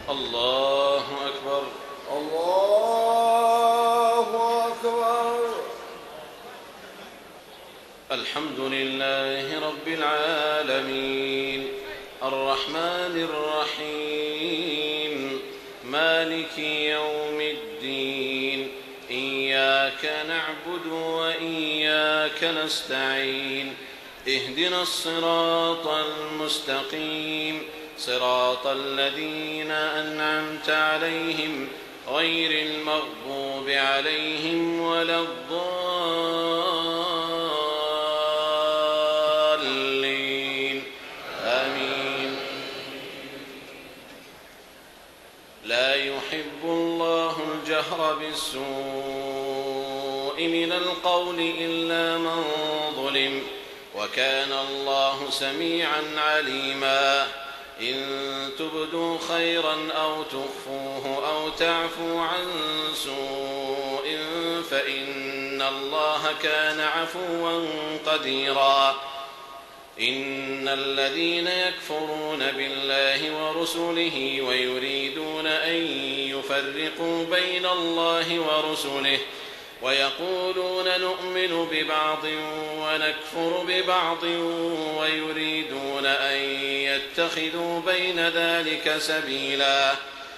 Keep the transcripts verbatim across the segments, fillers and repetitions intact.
الله أكبر. الله أكبر. الحمد لله رب العالمين الرحمن الرحيم مالك يوم الدين إياك نعبد وإياك نستعين اهدنا الصراط المستقيم صراط الذين أنعمت عليهم غير المغضوب عليهم ولا الضالين آمين. لا يحب الله الجهر بالسوء من القول إلا من ظلم وكان الله سميعا عليما. إن تبدوا خيرا أو تخفوه أو تعفوا عن سوء فإن الله كان عفوا قديرا. إن الذين يكفرون بالله ورسله ويريدون أن يفرقوا بين الله ورسله ويقولون نؤمن ببعض ونكفر ببعض ويريدون أن يتخذوا بين ذلك سبيلا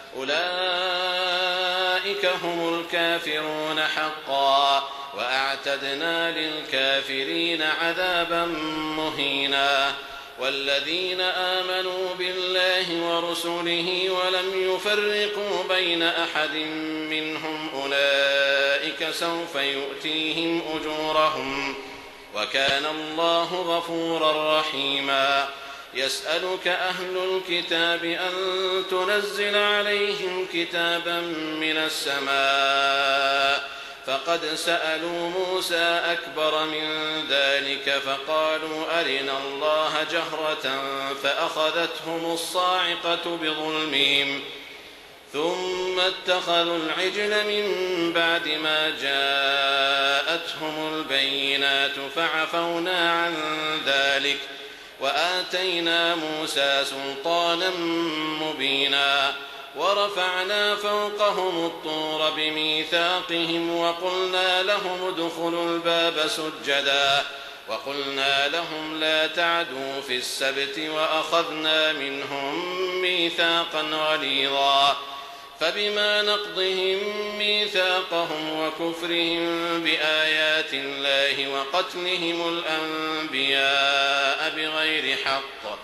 أولئك هم الكافرون حقا وأعتدنا للكافرين عذابا مهينا. والذين آمنوا بالله ورسله ولم يفرقوا بين أحد منهم أولئك سوف يؤتيهم أجورهم وكان الله غفورا رحيما. يسألك أهل الكتاب أن تنزل عليهم كتابا من السماء فقد سألوا موسى أكبر من ذلك فقالوا أرنا الله جهرة فأخذتهم الصاعقة بظلمهم ثم اتخذوا العجل من بعد ما جاءتهم البينات فعفونا عن ذلك وآتينا موسى سلطانا مبينا. ورفعنا فوقهم الطور بميثاقهم وقلنا لهم ادخلوا الباب سجدا وقلنا لهم لا تعدوا في السبت وأخذنا منهم ميثاقا غليظا. فبما نقضهم ميثاقهم وكفرهم بآيات الله وقتلهم الأنبياء بغير حق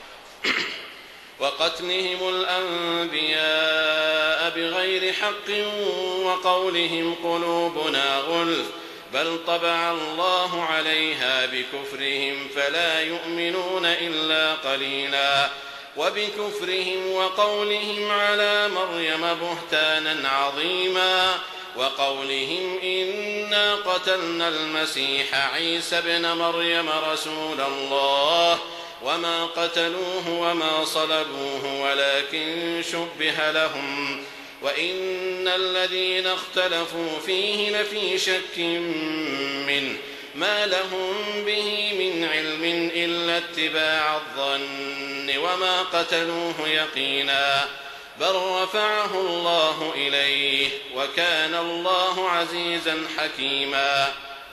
وقتلهم الأنبياء بغير حق وقولهم قلوبنا غلف بل طبع الله عليها بكفرهم فلا يؤمنون إلا قليلا. وبكفرهم وقولهم على مريم بهتانا عظيما وقولهم إنا قتلنا المسيح عيسى ابن مريم رسول الله وما قتلوه وما صلبوه ولكن شبه لهم وإن الذين اختلفوا فيه لفي شك منه ما لهم به من علم إلا اتباع الظن وما قتلوه يقينا بل رفعه الله إليه وكان الله عزيزا حكيما.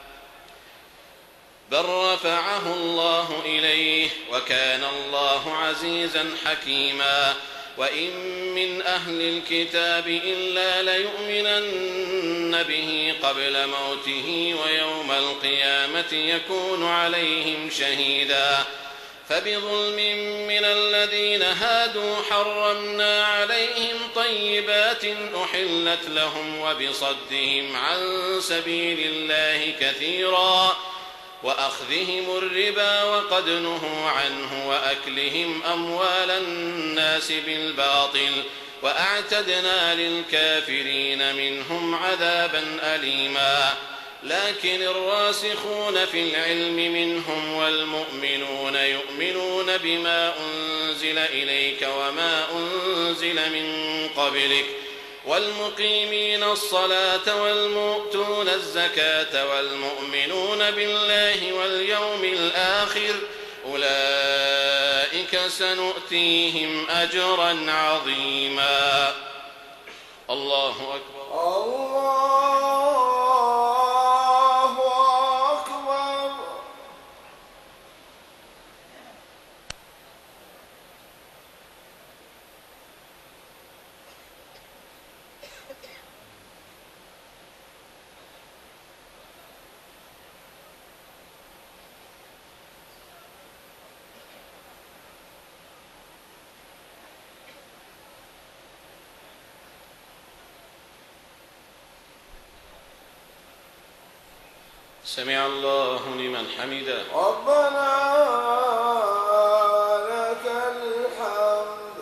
بل رفعه الله إليه وكان الله عزيزا حكيما. وإن من أهل الكتاب إلا ليؤمنن به قبل موته ويوم القيامة يكون عليهم شهيدا. فبظلم من الذين هادوا حرمنا عليهم طيبات أحلت لهم وبصدهم عن سبيل الله كثيرا وأخذهم الربا وقد نهوا عنه وأكلهم أموال الناس بالباطل وأعتدنا للكافرين منهم عذابا أليما. لكن الراسخون في العلم منهم والمؤمنون يؤمنون بما أنزل إليك وما أنزل من قبلك والمقيمين الصلاة والمؤتون الزكاة والمؤمنون بالله واليوم الآخر أولئك سنؤتيهم أجرا عظيما. الله أكبر. الله أكبر. سمع الله لمن حمده. ربنا لك الحمد.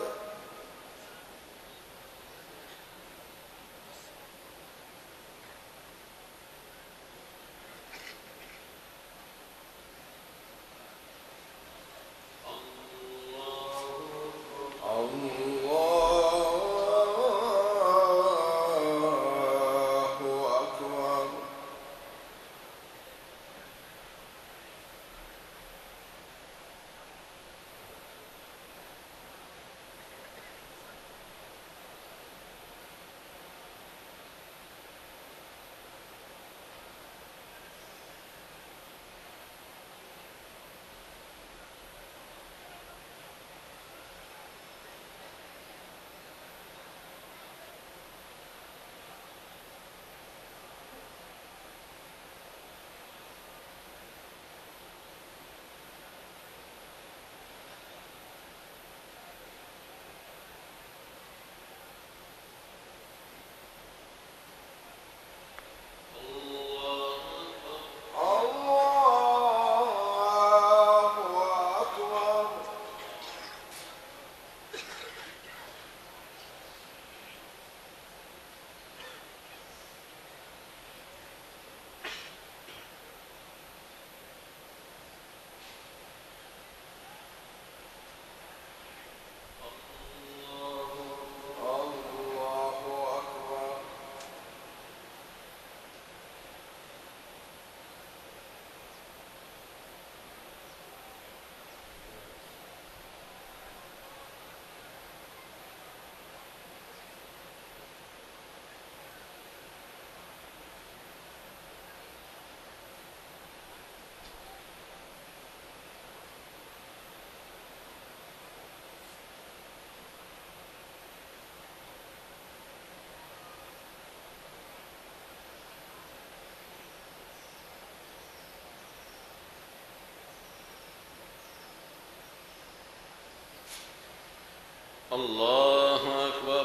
الله أكبر.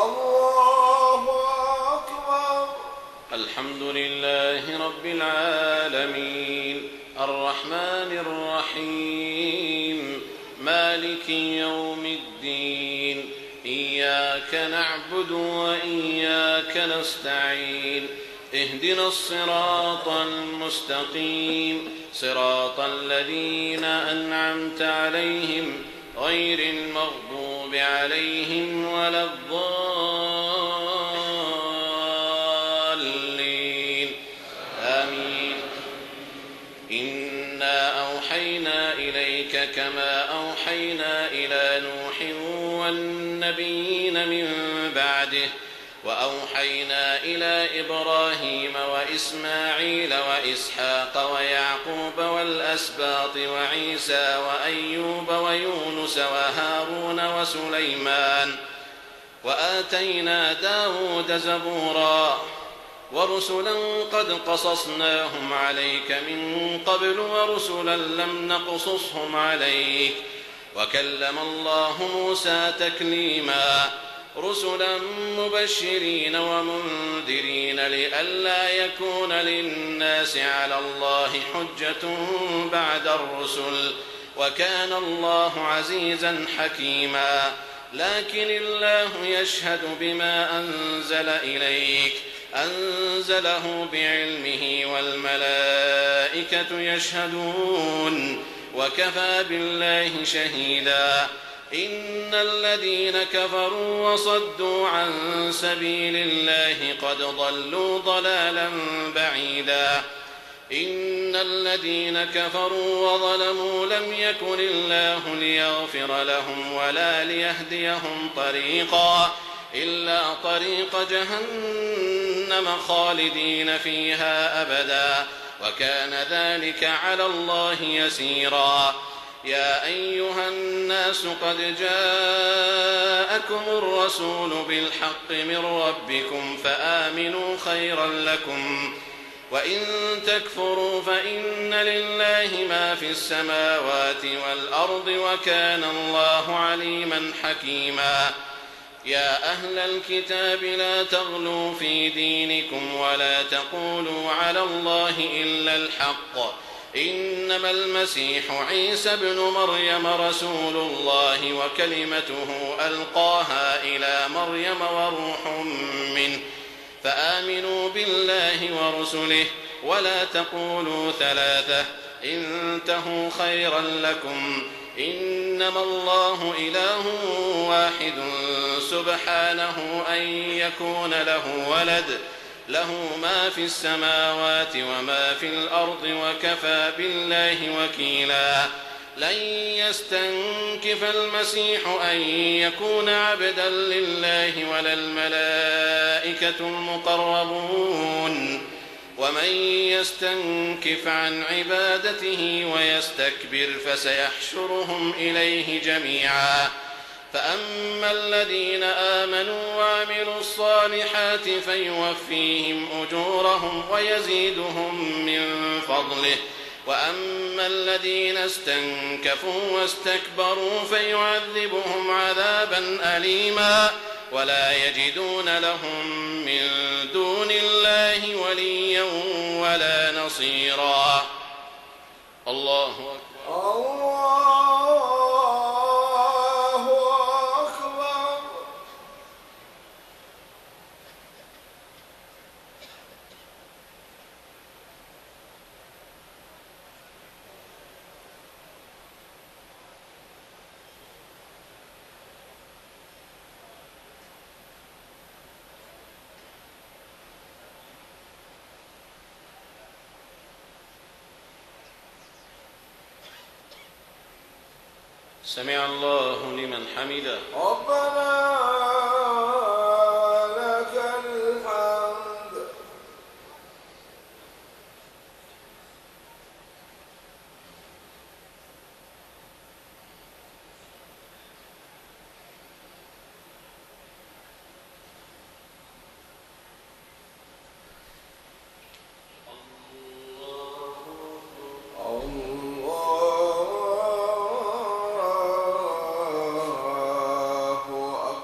الله أكبر. الحمد لله رب العالمين الرحمن الرحيم مالك يوم الدين إياك نعبد وإياك نستعين اهدنا الصراط المستقيم صراط الذين أنعمت عليهم غير المغضوب عليهم ولا الضالين آمين. إنا أوحينا إليك كما أوحينا إلى نوح والنبيين من بعده وأوحينا إلى إبراهيم وإسماعيل وإسحاق ويعقوب والأسباط وعيسى وأيوب ويونس وهارون وسليمان وآتينا داود زبورا ورسلا قد قصصناهم عليك من قبل ورسلا لم نقصصهم عليك وكلم الله موسى تكليما رسلا مبشرين ومنذرين لئلا يكون للناس على الله حجة بعد الرسل وكان الله عزيزا حكيما. لكن الله يشهد بما أنزل إليك أنزله بعلمه والملائكة يشهدون وكفى بالله شهيدا. إن الذين كفروا وصدوا عن سبيل الله قد ضلوا ضلالا بعيدا. إن الذين كفروا وظلموا لم يكن الله ليغفر لهم ولا ليهديهم طريقا إلا طريق جهنم خالدين فيها أبدا وكان ذلك على الله يسيرا. يا أيها الناس قد جاءكم الرسول بالحق من ربكم فآمنوا خيرا لكم وإن تكفروا فإن لله ما في السماوات والأرض وكان الله عليما حكيما. يا أهل الكتاب لا تغلوا في دينكم ولا تقولوا على الله إلا الحق إنما المسيح عيسى ابن مريم رسول الله وكلمته ألقاها إلى مريم وروح منه فآمنوا بالله ورسله ولا تقولوا ثلاثة انتهوا خيرا لكم إنما الله إله واحد سبحانه أن يكون له ولد له ما في السماوات وما في الأرض وكفى بالله وكيلا. لن يستنكف المسيح أن يكون عبدا لله ولا الملائكة المقربون ومن يستنكف عن عبادته ويستكبر فسيحشرهم إليه جميعا. فأما الذين آمنوا وعملوا الصالحات فيوفيهم أجورهم ويزيدهم من فضله وأما الذين استنكفوا واستكبروا فيعذبهم عذابا أليما ولا يجدون لهم من دون الله وليا ولا نصيرا. الله أكبر. الله أكبر. سمع الله لمن حمده. ربنا لك الحمد. الله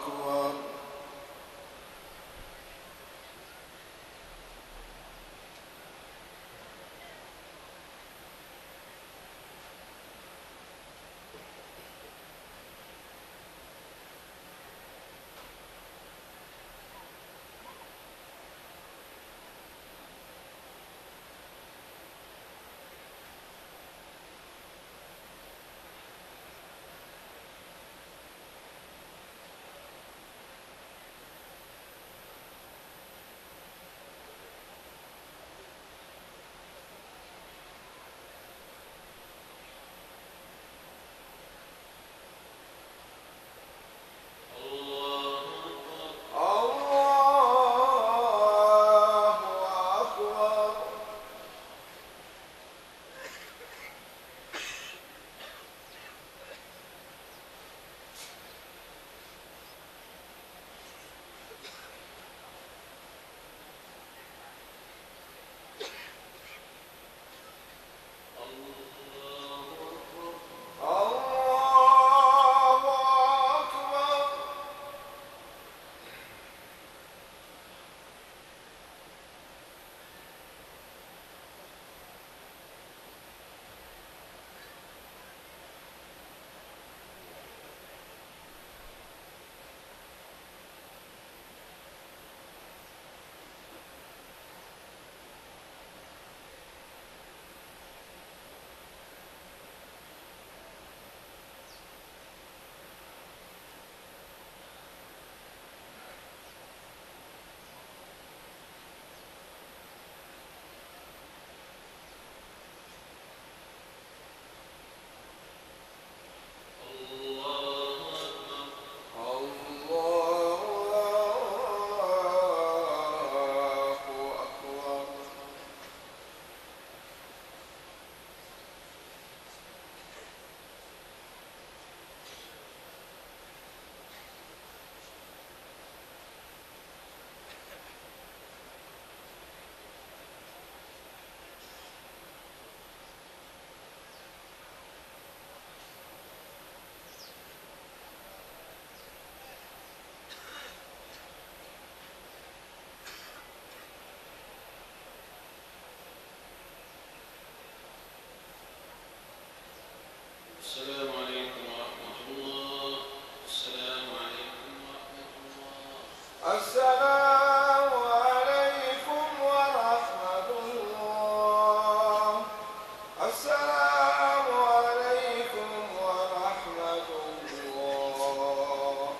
السلام عليكم ورحمة الله. السلام عليكم ورحمة الله.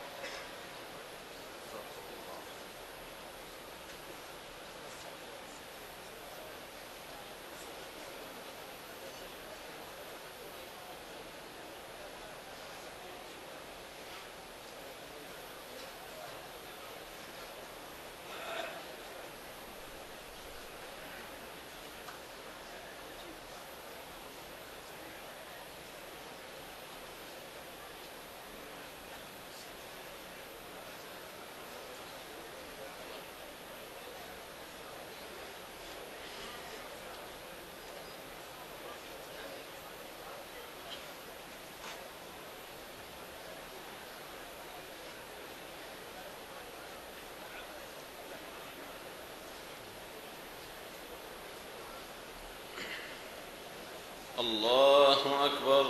الله أكبر.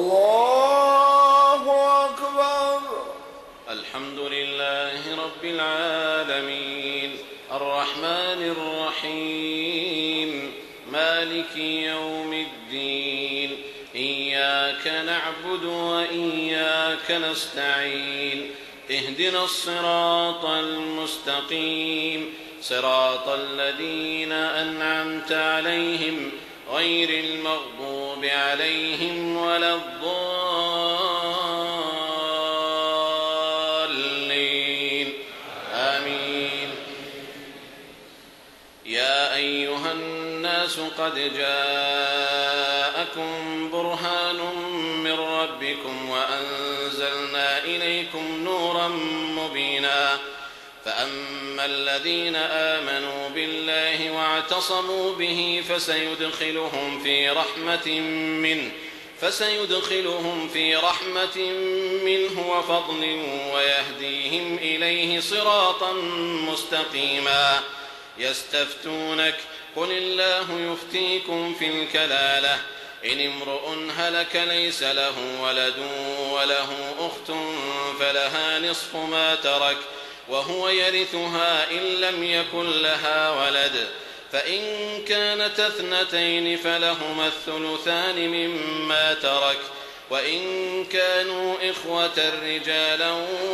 الله أكبر. الحمد لله رب العالمين الرحمن الرحيم مالك يوم الدين إياك نعبد وإياك نستعين اهدنا الصراط المستقيم صراط الذين أنعمت عليهم غير المغضوب عليهم ولا الضالين آمين. يا أيها الناس قد جاءكم برهان من ربكم وأنزلنا إليكم نورا مبينا فأما الذين آمنوا بالله واعتصموا به فسيدخلهم في رحمة منه فسيدخلهم في رحمة منه وفضل ويهديهم إليه صراطا مستقيما. يستفتونك قل الله يفتيكم في الكلالة إن امرؤ هلك ليس له ولد وله أخت فلها نصف ما ترك وهو يرثها إن لم يكن لها ولد فإن كانت اثنتين فلهما الثلثان مما ترك وإن كانوا إخوة رجالا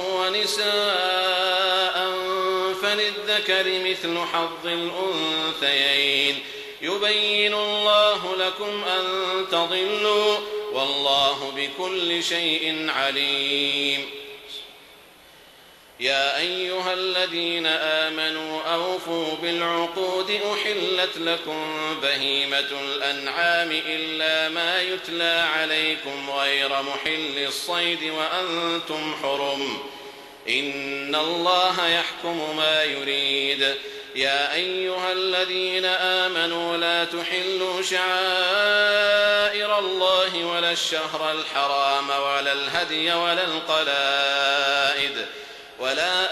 ونساء فللذكر مثل حظ الأنثيين يبين الله لكم أن تضلوا والله بكل شيء عليم. يا أيها الذين آمنوا أوفوا بالعقود أحلت لكم بهيمة الأنعام إلا ما يتلى عليكم غير محل الصيد وأنتم حرم إن الله يحكم ما يريد. يا أيها الذين آمنوا لا تحلوا شعائر الله ولا الشهر الحرام ولا الهدي ولا القلائد ولا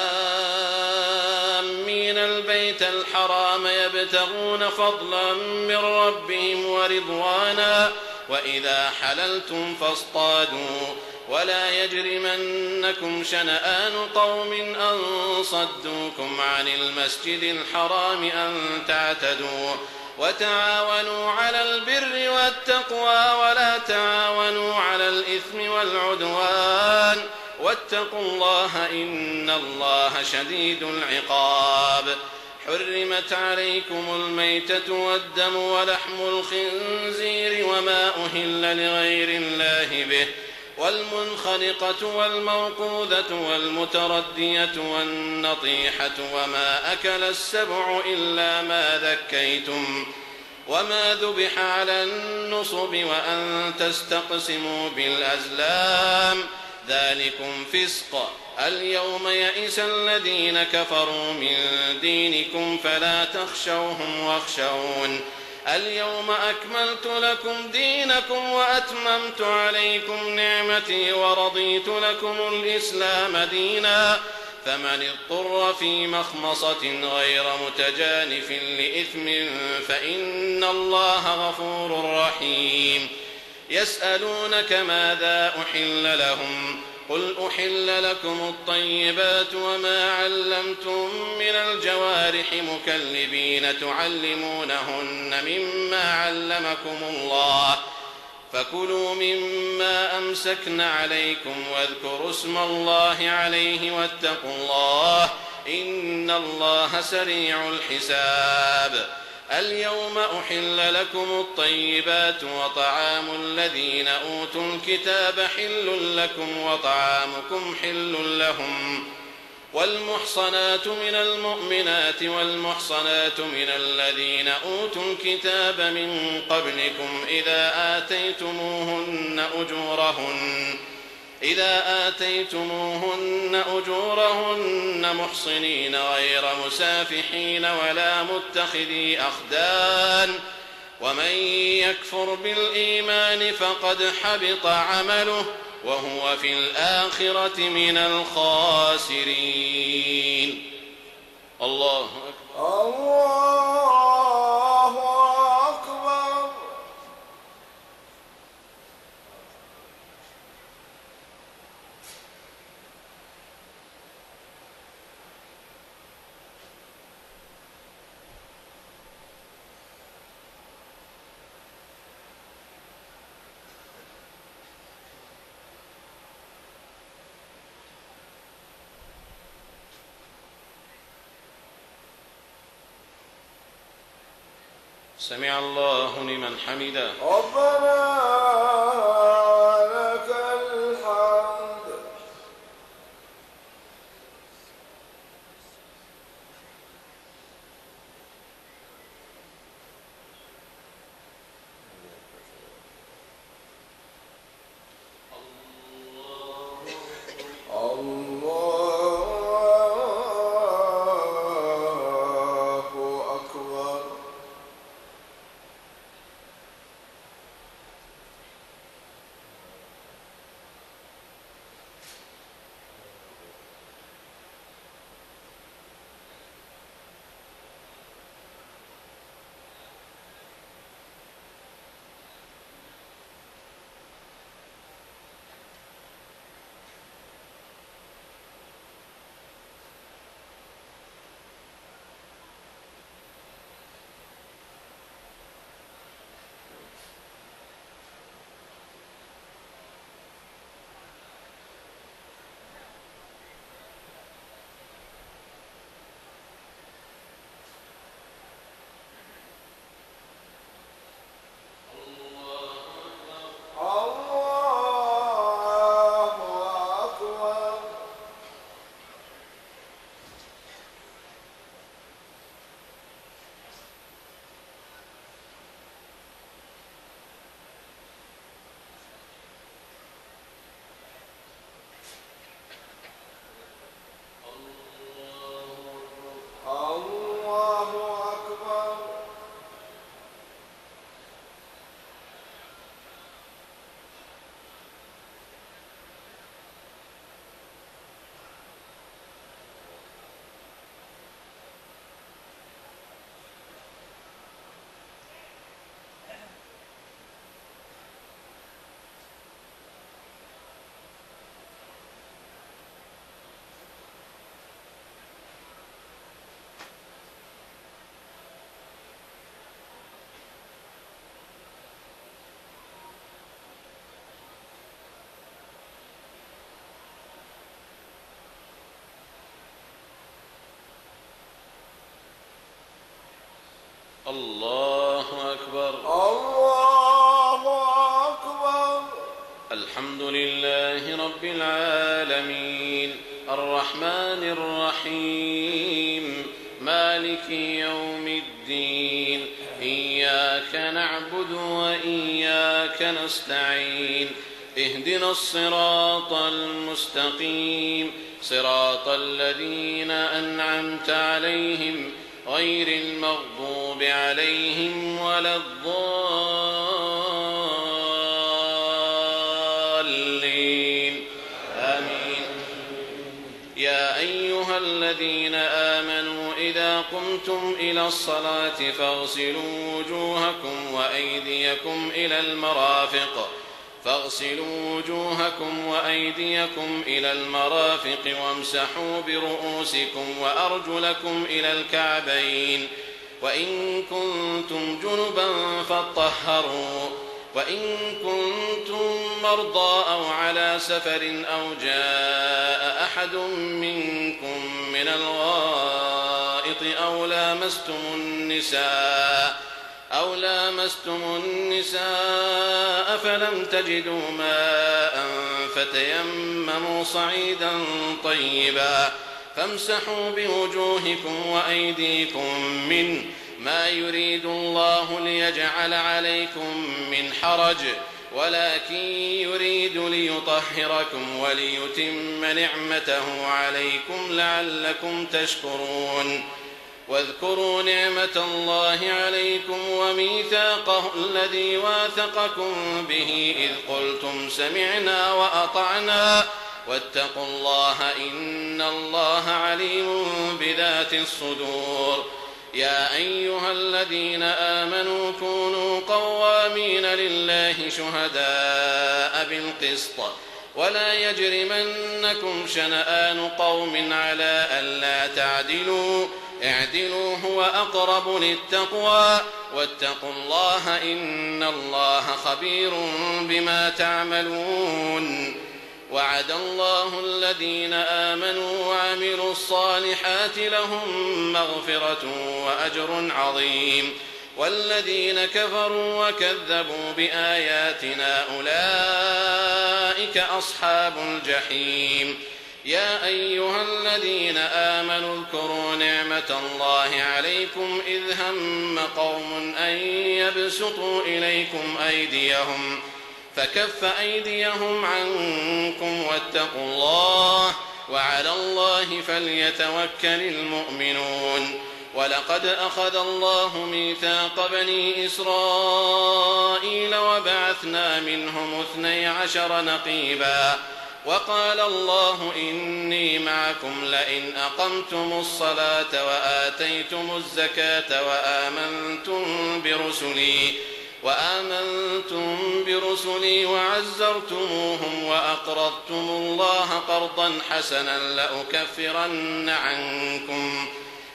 آمين البيت الحرام يبتغون فضلا من ربهم ورضوانا وإذا حللتم فاصطادوا ولا يجرمنكم شنآن قوم أن صدوكم عن المسجد الحرام أن تعتدوا وتعاونوا على البر والتقوى ولا تعاونوا على الإثم والعدوان واتقوا الله إن الله شديد العقاب. حرمت عليكم الميتة والدم ولحم الخنزير وما أهل لغير الله به والمنخنقة والموقوذة والمتردية والنطيحة وما أكل السبع إلا ما ذكيتم وما ذبح على النصب وأن تستقسموا بالأزلام ذلكم فسق. اليوم يئس الذين كفروا من دينكم فلا تخشوهم واخشون اليوم أكملت لكم دينكم وأتممت عليكم نعمتي ورضيت لكم الإسلام دينا فمن اضطر في مخمصة غير متجانف لإثم فإن الله غفور رحيم. يسألونك ماذا أحل لهم قل أحل لكم الطيبات وما علمتم من الجوارح مكلبين تعلمونهن مما علمكم الله فكلوا مما أمسكن عليكم واذكروا اسم الله عليه واتقوا الله إن الله سريع الحساب. اليوم أحل لكم الطيبات وطعام الذين أوتوا الكتاب حل لكم وطعامكم حل لهم والمحصنات من المؤمنات والمحصنات من الذين أوتوا الكتاب من قبلكم إذا آتيتموهن أجورهن إذا آتيتموهن أجورهن محصنين غير مسافحين ولا متخذي أخدان ومن يكفر بالإيمان فقد حبط عمله وهو في الآخرة من الخاسرين. الله أكبر. الله أكبر. سمع الله لمن حمده. ربنا لك الحمد. الله أكبر. الله أكبر. الحمد لله رب العالمين الرحمن الرحيم مالك يوم الدين إياك نعبد وإياك نستعين اهدنا الصراط المستقيم صراط الذين أنعمت عليهم غير المغضوب عليهم ولا الضالين آمين. يا أيها الذين آمنوا إذا قمتم إلى الصلاة فاغسلوا وجوهكم وأيديكم إلى المرافق فاغسلوا وجوهكم وأيديكم إلى المرافق وامسحوا برؤوسكم وأرجلكم إلى الكعبين، وإن كنتم جنبا فاطهروا، وإن كنتم مرضى أو على سفر أو جاء أحد منكم من الغائط أو لامستم النساء أو لامستم النساء فلم تجدوا ماء فتيمموا صعيدا طيبا فامسحوا بوجوهكم وأيديكم منه، ما يريد الله ليجعل عليكم من حرج ولكن يريد ليطهركم وليتم نعمته عليكم لعلكم تشكرون. واذكروا نعمة الله عليكم وميثاقه الذي واثقكم به إذ قلتم سمعنا وأطعنا واتقوا الله إن الله عليم بذات الصدور. يا أيها الذين آمنوا كونوا قوامين لله شهداء بالقسط ولا يجرمنكم شنآن قوم على ألا تعدلوا اعدلوا هو أقرب للتقوى واتقوا الله إن الله خبير بما تعملون. وعد الله الذين آمنوا وعملوا الصالحات لهم مغفرة وأجر عظيم، والذين كفروا وكذبوا بآياتنا أولئك أصحاب الجحيم. يا أيها الذين آمنوا اذكروا نعمة الله عليكم إذ هم قوم أن يبسطوا إليكم أيديهم فكف أيديهم عنكم واتقوا الله وعلى الله فليتوكل المؤمنون. ولقد أخذ الله ميثاق بني إسرائيل وبعثنا منهم اثني عشر نقيبا وقال الله إني معكم لئن أقمتم الصلاة وآتيتم الزكاة وآمنتم برسلي وآمنتم برسلي وعزرتموهم وأقرضتم الله قرضا حسنا لأكفرن عنكم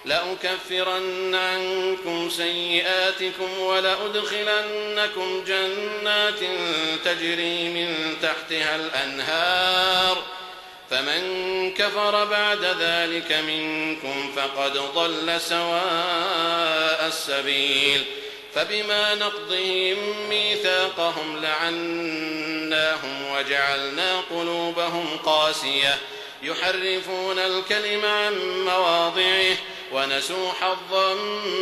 لأكفرن عنكم سيئاتكم ولأدخلنكم جنات تجري من تحتها الأنهار فمن كفر بعد ذلك منكم فقد ضل سواء السبيل. فبما نقضهم ميثاقهم لعناهم وجعلنا قلوبهم قاسية يحرفون الكلم عن مواضعه ونسوا حظا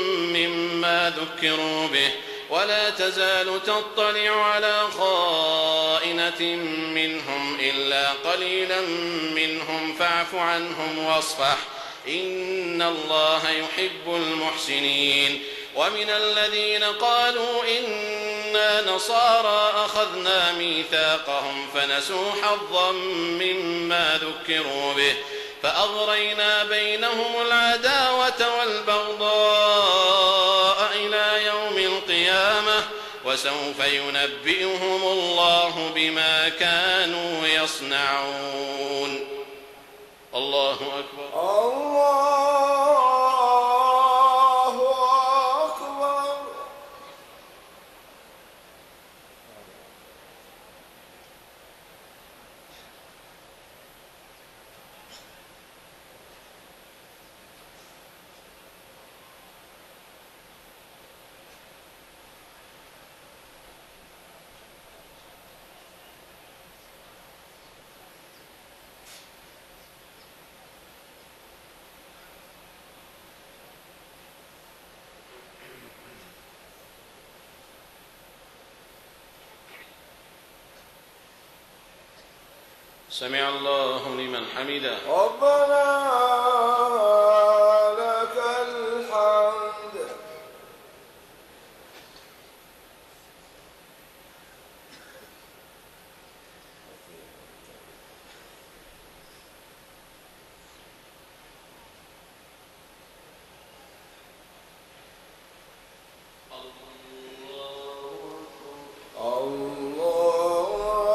مما ذكروا به ولا تزال تطلع على خائنة منهم إلا قليلا منهم فاعف عنهم واصفح إن الله يحب المحسنين. ومن الذين قالوا إنا نصارى أخذنا ميثاقهم فنسوا حظا مما ذكروا به فأغرينا بينهم العداوة والبغضاء إلى يوم القيامة وسوف ينبئهم الله بما كانوا يصنعون. الله أكبر. الله أكبر. سمع الله لمن حمده. ربنا لك الحمد. الله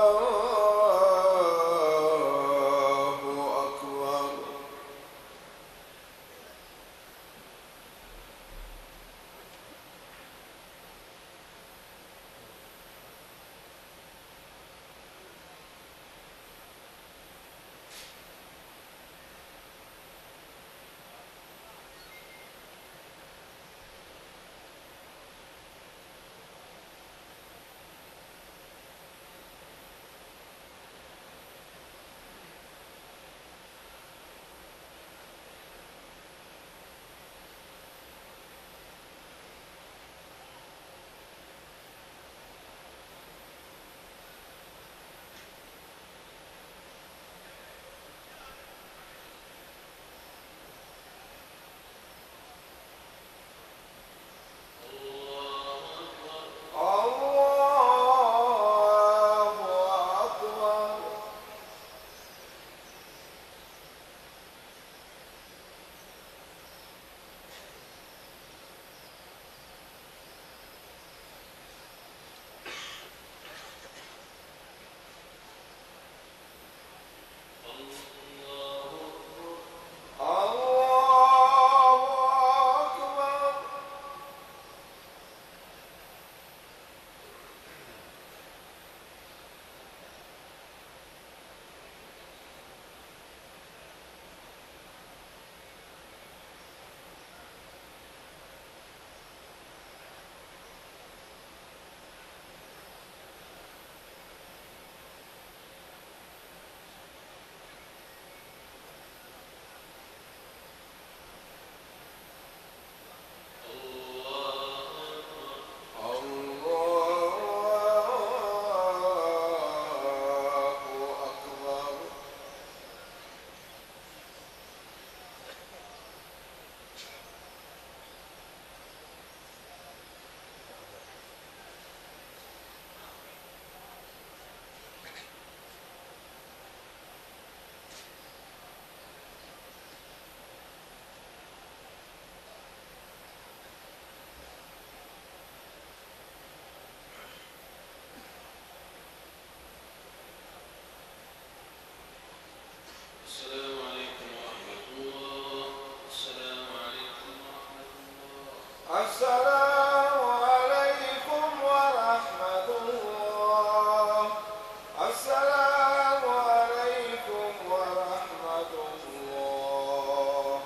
السلام عليكم ورحمة الله. السلام عليكم ورحمة الله.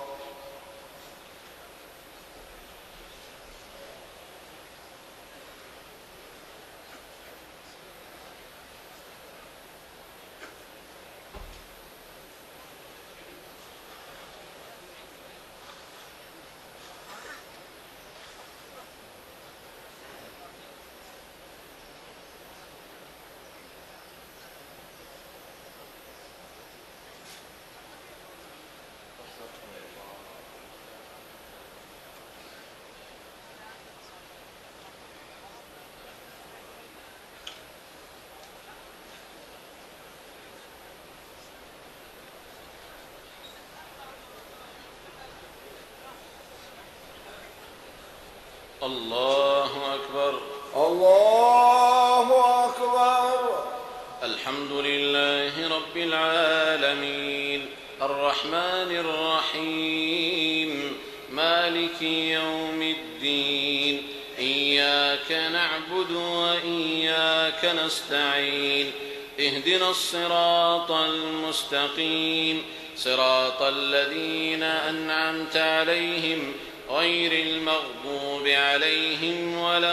الله أكبر. الله أكبر. الحمد لله رب العالمين الرحمن الرحيم مالك يوم الدين إياك نعبد وإياك نستعين اهدنا الصراط المستقيم صراط الذين أنعمت عليهم غير المغضوب عليهم ولا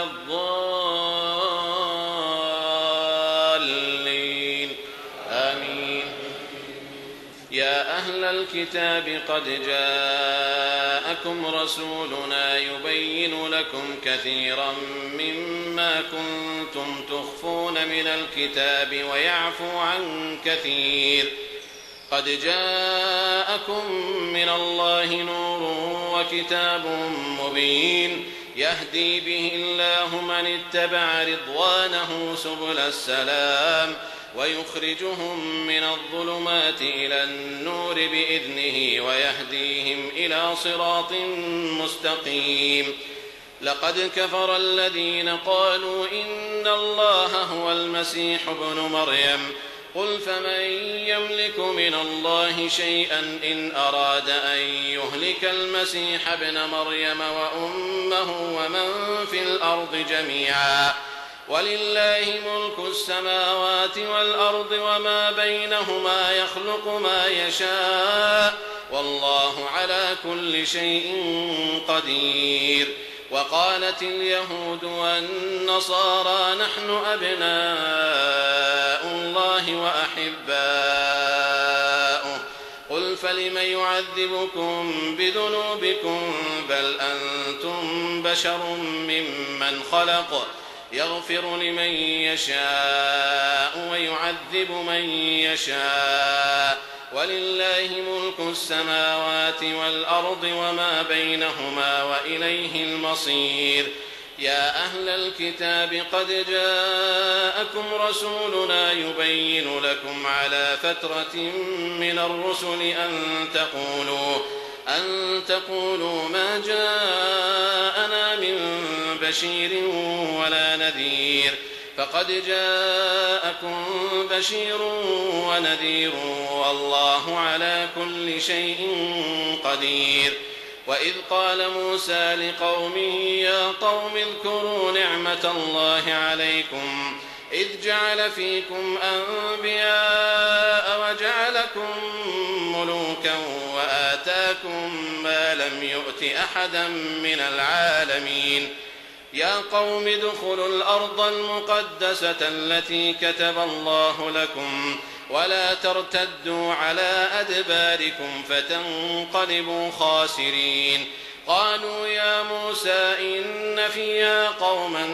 الضالين آمين. يا أهل الكتاب قد جاءكم رسولنا يبين لكم كثيرا مما كنتم تخفون من الكتاب ويعفو عن كثير. قد جاءكم من الله نور وكتاب مبين يهدي به الله من اتبع رضوانه سبل السلام ويخرجهم من الظلمات إلى النور بإذنه ويهديهم إلى صراط مستقيم. لقد كفر الذين قالوا إن الله هو المسيح ابن مريم قل فمن يملك من الله شيئا إن أراد أن يهلك المسيح ابن مريم وأمه ومن في الأرض جميعا ولله ملك السماوات والأرض وما بينهما يخلق ما يشاء والله على كل شيء قدير. وقالت اليهود والنصارى نحن أبناء الله وأحباؤه قل فلم يعذبكم بذنوبكم بل أنتم بشر ممن خلق يغفر لمن يشاء ويعذب من يشاء ولله ملك السماوات والأرض وما بينهما وإليه المصير. يا أهل الكتاب قد جاءكم رسولنا يبين لكم على فترة من الرسل أن تقولوا أن تقولوا ما جاءنا من بشير ولا نذير فقد جاءكم بشير ونذير والله على كل شيء قدير. وإذ قال موسى لقومه يا قوم اذكروا نعمة الله عليكم إذ جعل فيكم أنبياء وجعلكم ملوكا وآتاكم ما لم يؤت أحدا من العالمين. يا قوم ادخلوا الأرض المقدسة التي كتب الله لكم ولا ترتدوا على أدباركم فتنقلبوا خاسرين. قالوا يا موسى إن فيها قوما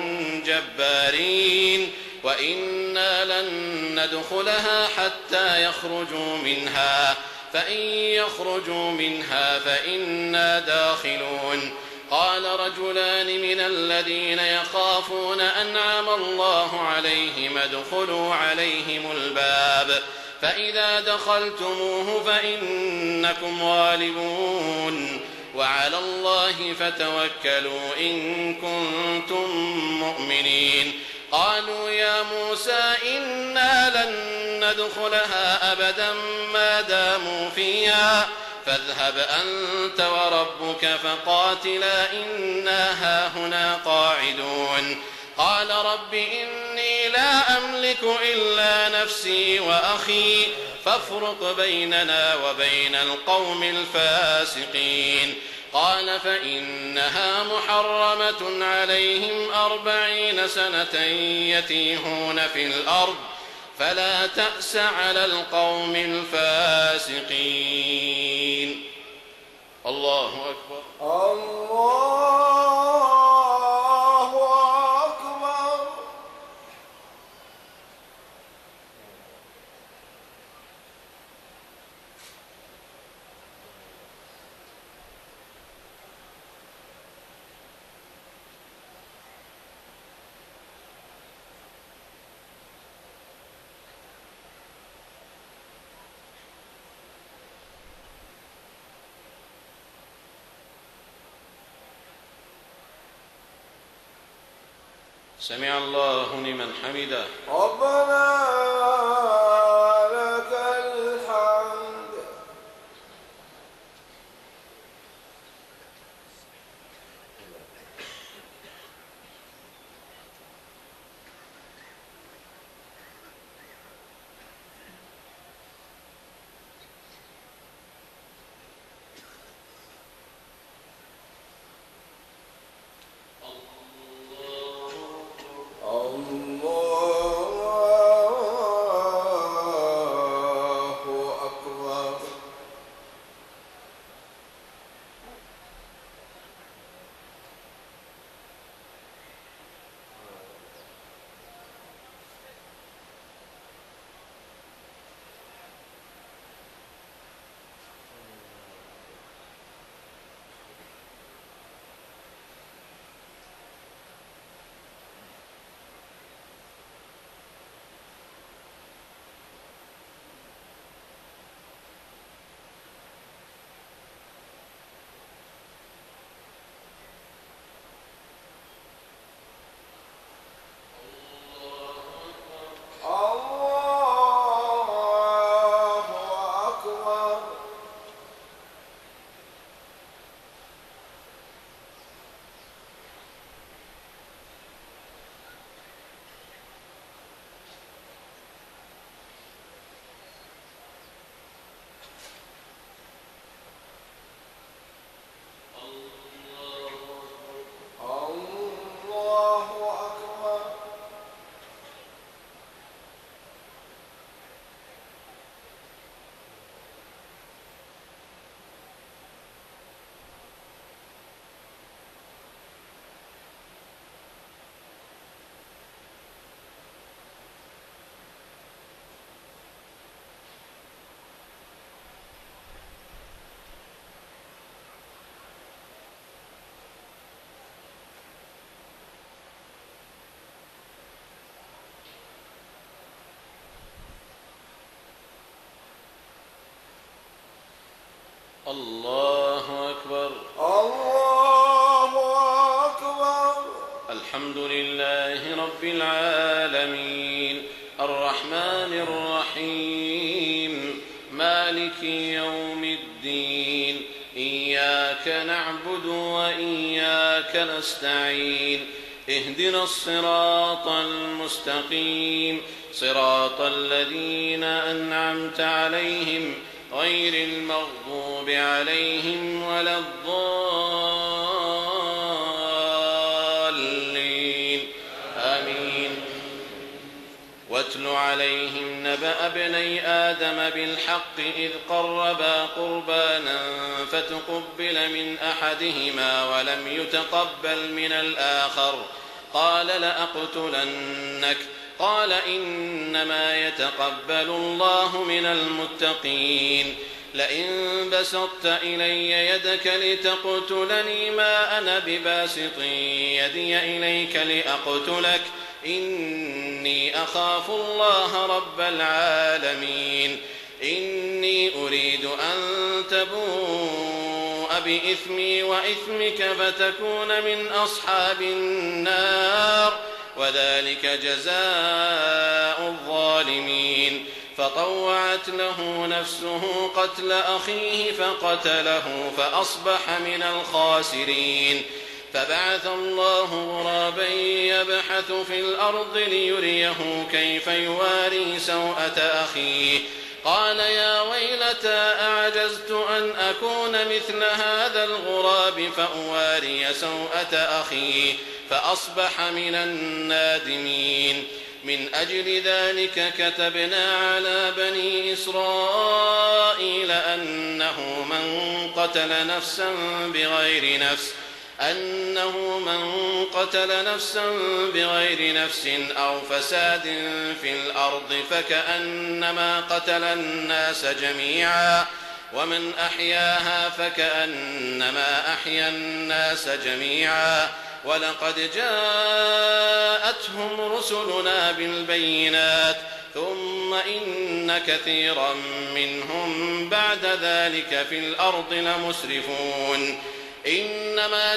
جبارين وإنا لن ندخلها حتى يخرجوا منها فإن يخرجوا منها فإنا داخلون. قال رجلان من الذين يخافون أنعم الله عليهم ادخلوا عليهم الباب فإذا دخلتموه فإنكم غالبون وعلى الله فتوكلوا إن كنتم مؤمنين. قالوا يا موسى إنا لن ندخلها أبدا ما داموا فيها فاذهب أنت وربك فقاتلا إنا هاهنا قاعدون. قال رب إني لا أملك إلا نفسي وأخي فافرق بيننا وبين القوم الفاسقين. قال فإنها محرمة عليهم أربعين سنة يتيهون في الأرض فلا تأس على القوم الفاسقين. الله أكبر. الله أكبر. سمع الله لمن حمده. ربنا لك الحمد. الله أكبر. الله أكبر. الحمد لله رب العالمين الرحمن الرحيم مالك يوم الدين إياك نعبد وإياك نستعين اهدنا الصراط المستقيم صراط الذين أنعمت عليهم غير المغضوب عليهم ولا الضالين آمين. واتل عليهم نبأ ابني آدم بالحق إذ قربا قربانا فتقبل من أحدهما ولم يتقبل من الآخر قال لأقتلنك قال إنما يتقبل الله من المتقين لئن بسطت إلي يدك لتقتلني ما أنا بباسط يدي إليك لأقتلك إني أخاف الله رب العالمين إني أريد أن تبوء بإثمي وإثمك فتكون من أصحاب النار وذلك جزاء الظالمين فطوعت له نفسه قتل أخيه فقتله فأصبح من الخاسرين. فبعث الله غرابا يبحث في الأرض ليريه كيف يواري سوءة أخيه قال يا ويلتى أعجزت أن أكون مثل هذا الغراب فأواري سوءة أخي فأصبح من النادمين. من أجل ذلك كتبنا على بني إسرائيل أنه من قتل نفسا بغير نفس أنه من قتل نفسا بغير نفس أو فساد في الأرض فكأنما قتل الناس جميعا ومن أحياها فكأنما أحيا الناس جميعا ولقد جاءتهم رسلنا بالبينات ثم إن كثيرا منهم بعد ذلك في الأرض لمسرفون. إنما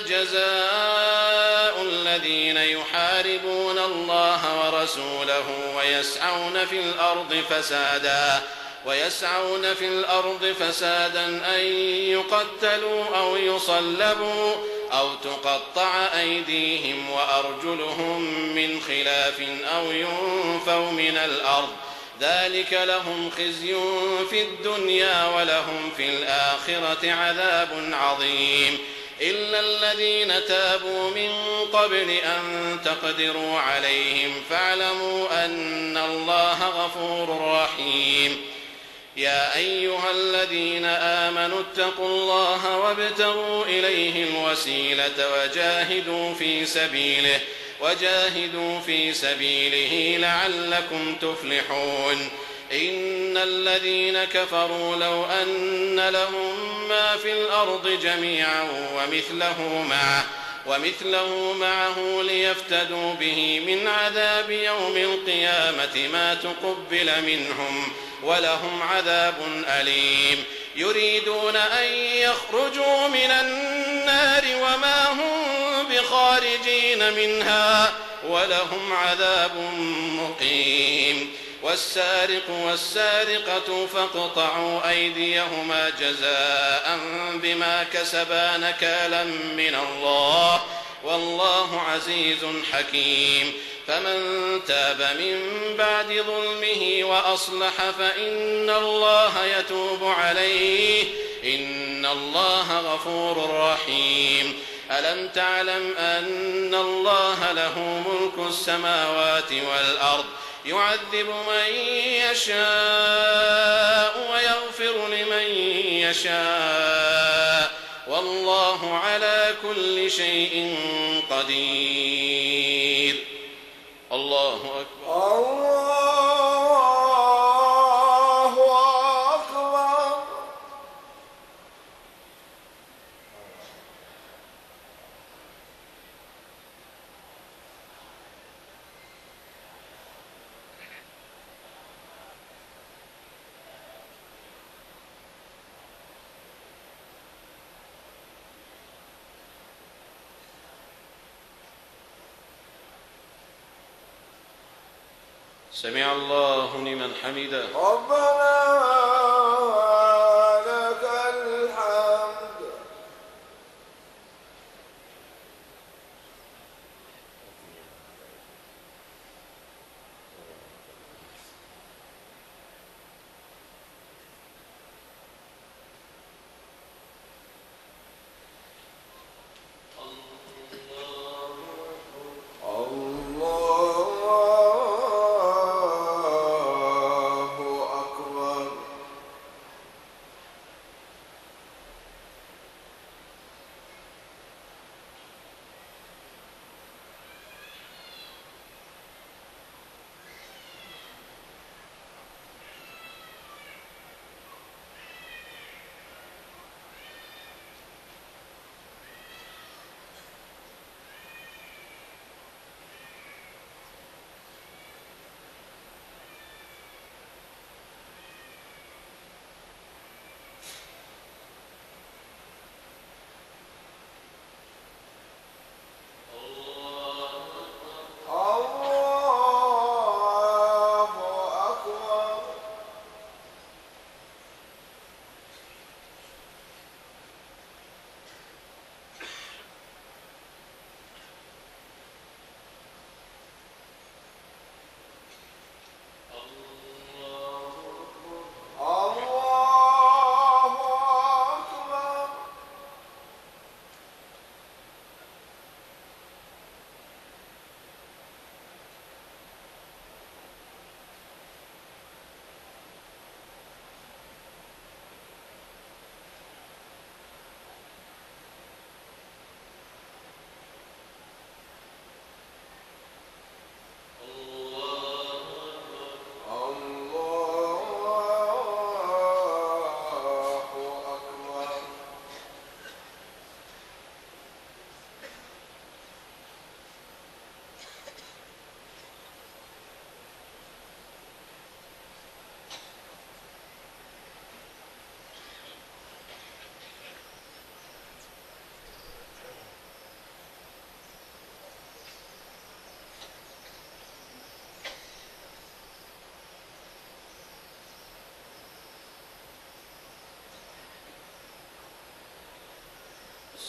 جزاء الذين يحاربون الله ورسوله ويسعون في الأرض فسادا ويسعون في الأرض فسادا أن يقتلوا أو يصلبوا أو تقطع أيديهم وأرجلهم من خلاف أو ينفوا من الأرض ذلك لهم خزي في الدنيا ولهم في الآخرة عذاب عظيم. إلا الذين تابوا من قبل أن تقدروا عليهم فاعلموا أن الله غفور رحيم. يا أيها الذين آمنوا اتقوا الله وابتغوا إليه الوسيلة وجاهدوا في سبيله وجاهدوا في سبيله لعلكم تفلحون. إن الذين كفروا لو أن لهم ما في الأرض جميعا ومثله معه ومثله معه ليفتدوا به من عذاب يوم القيامة ما تقبل منهم ولهم عذاب أليم. يريدون أن يخرجوا من النار وما هم بخارجين منها ولهم عذاب مقيم. والسارق والسارقة فاقطعوا أيديهما جزاء بما كسبا نكالا من الله والله عزيز حكيم. فمن تاب من بعد ظلمه وأصلح فإن الله يتوب عليه إن الله غفور رحيم. ألم تعلم أن الله له ملك السماوات والأرض يعذب من يشاء ويغفر لمن يشاء والله على كل شيء قدير. الله أكبر. الله أكبر. سمع الله لمن حمده. ربنا لك الحمد. الله أكبر.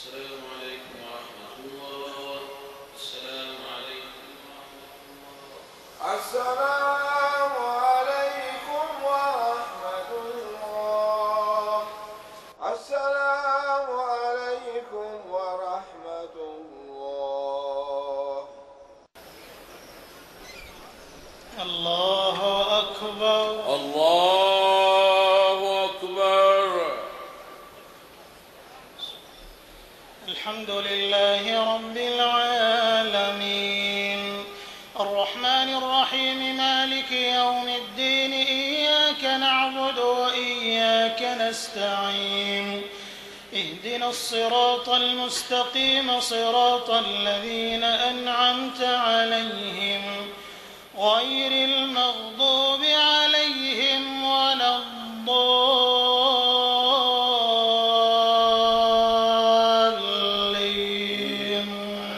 السلام عليكم ورحمة الله. السلام عليكم ورحمة الله. السلام عليكم ورحمة الله. السلام عليكم ورحمة الله. الله أكبر. الله أكبر. الحمد لله رب العالمين الرحمن الرحيم مالك يوم الدين إياك نعبد وإياك نستعين اهدنا الصراط المستقيم صراط الذين أنعمت عليهم غير المغضوب عليهم ولا الضالين.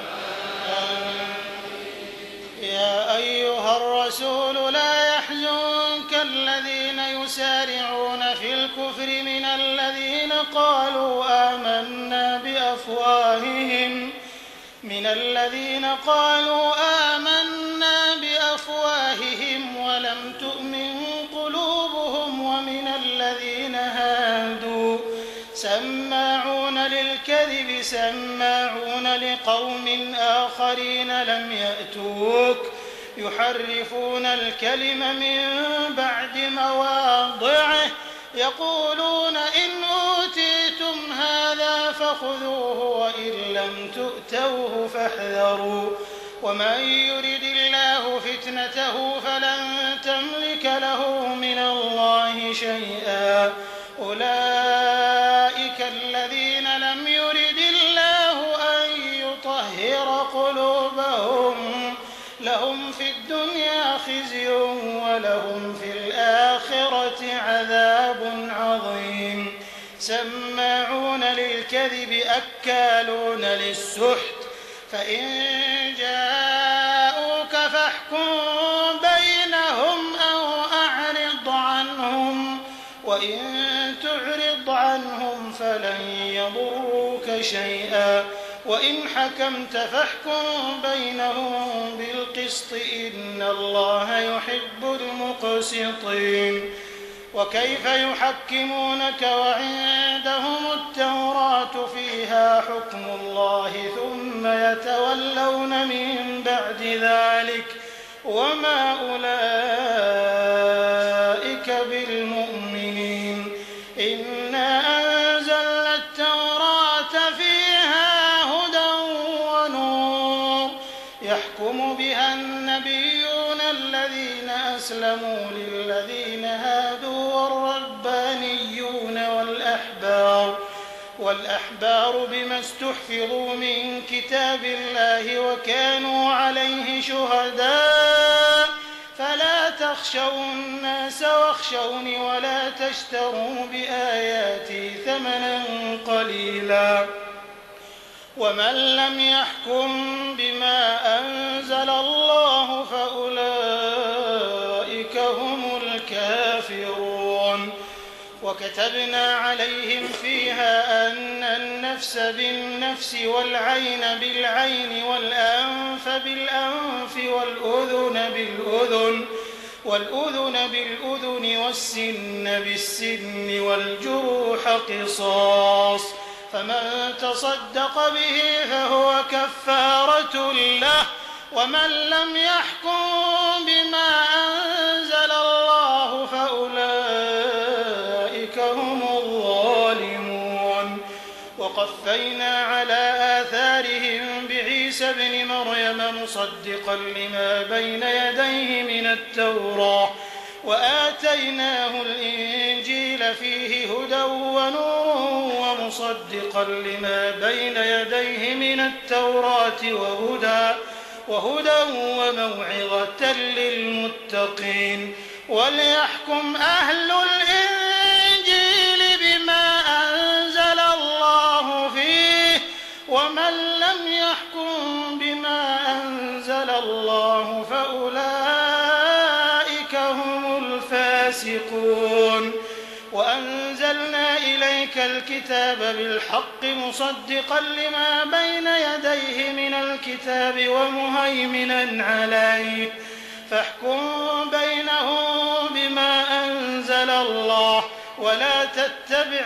يا أيها الرسول لا يحزنك الذين يسارعون في الكفر من الذين قالوا آمنا بأفواههم من الذين قالوا آمنا بأفواههم ولم تؤمن قلوبهم ومن الذين هادوا سماعون للكذب سماعون لقوم آخرين لم يأتوك يحرفون الكلم من بعد مواضعه يقولون إن أوتيتم هذا فخذوه وإن لم تؤتوه فاحذروا ومن يرد الله فتنته فلن تملك له من الله شيئا أولئك الذين لم يرد الله أن يطهر قلوبهم لهم في الدنيا خزي ولهم في الآخرة عذاب عظيم سماعون للكذب أكالون للسحت فإن جاءوك فاحكم بينهم أو أعرض عنهم وإن تعرض عنهم فلن يضروك شيئا وإن حكمت فاحكم بينهم بالقسط إن الله يحب المقسطين وكيف يحكمونك وعندهم التوراة فيها حكم الله ثم يتولون من بعد ذلك وما أولئك بالمؤمنين إنا أنزلنا التوراة فيها هدى ونور يحكم بها النبيون الذين أسلموا للذين هادوا والربانيون والأحبار والأحبار بما استحفظوا من كتاب الله وكانوا عليه شهداء فلا تخشوا الناس واخشوني ولا تشتروا بآياتي ثمنا قليلا ومن لم يحكم بما أنزل الله فأولئك هم الكافرون وكتبنا عليهم فيها أن النفس بالنفس والعين بالعين والأنف بالأنف والأذن بالأذن والأذن بالأذن والسن بالسن والجروح قصاص فمن تصدق به فهو كفارة له ومن لم يحكم بما أنزل الله فأولئك هم الظالمون وقفينا على آثارهم بعيسى ابن مريم مصدقا لما بين يديه من التوراة وآتيناه الإنجيل فيه هدى ونور ومصدقا لما بين يديه من التوراة وهدى وهدى وموعظة للمتقين وليحكم أهل الإنجيل بما أنزل الله فيه ومن لم يحكم بما أنزل الله فأولئك هم الفاسقون وأنزلنا إليك الكتاب الكتاب بالحق مصدقا لما بين يديه من الكتاب ومهيمنا عليه فاحكم بينهم بما أنزل الله ولا تتبع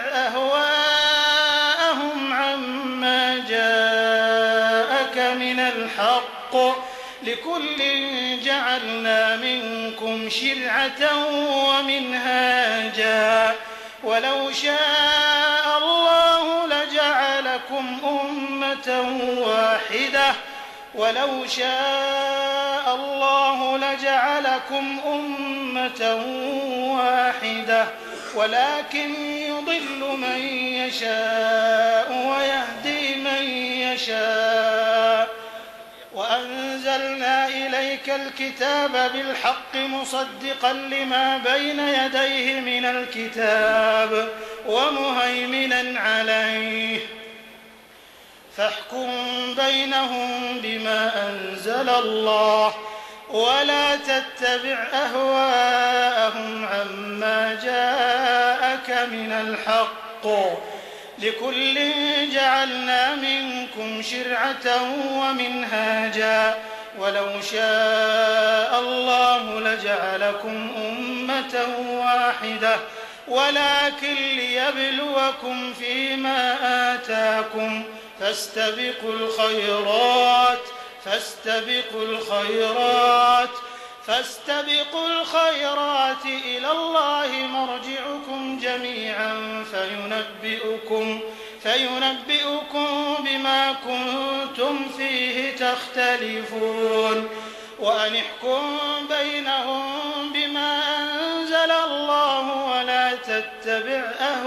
أهواءهم عما جاءك من الحق لكل جعلنا منكم شرعة ومنهاجا ولو شاء الله لجعلكم أمة واحدة ولو شاء الله لجعلكم أمة واحدة ولكن يضل من يشاء ويهدي من يشاء وأنزلنا إليك الكتاب بالحق مصدقا لما بين يديه من الكتاب ومهيمنا عليه فاحكم بينهم بما أنزل الله ولا تتبع أهواءهم عما جاءك من الحق لكل جعلنا منكم شرعة ومنهاجا ولو شاء الله لجعلكم أمة واحدة ولكن ليبلوكم فيما آتاكم فاستبقوا الخيرات فاستبقوا الخيرات فاستبقوا الخيرات إلى الله مرجعكم جميعا فينبئكم فينبئكم بما كنتم فيه تختلفون وأن احكم بينهم بما أنزل الله ولا تتبع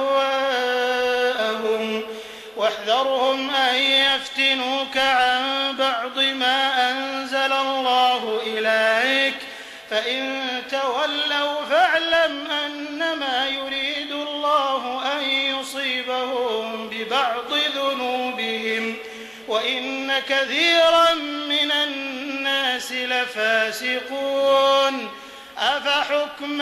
أهواءهم واحذرهم أن يفتنوك عن بعض ما أنزل الله إليك فإن تولوا فاعلم أنما يريد الله أن يصيبهم ببعض ذنوبهم وإن كثيرا من الناس لفاسقون أفحكم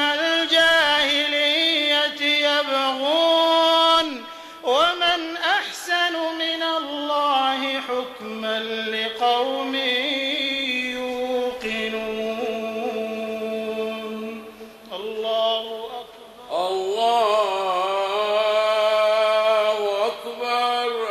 الجاهلية يبغون ومن أحسن من الله حكما لقوم يوقنون الله أكبر الله أكبر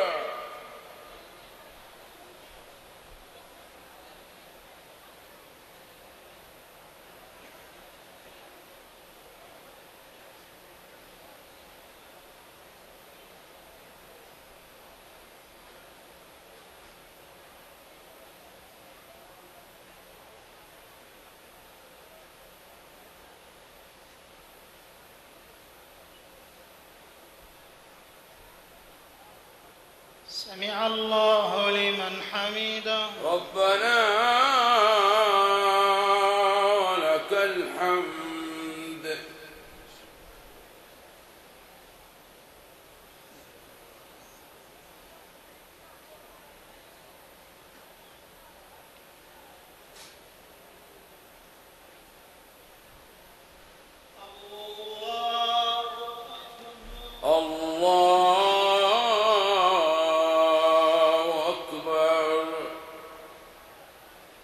سمع الله لمن حمده ربنا ولك الحمد الله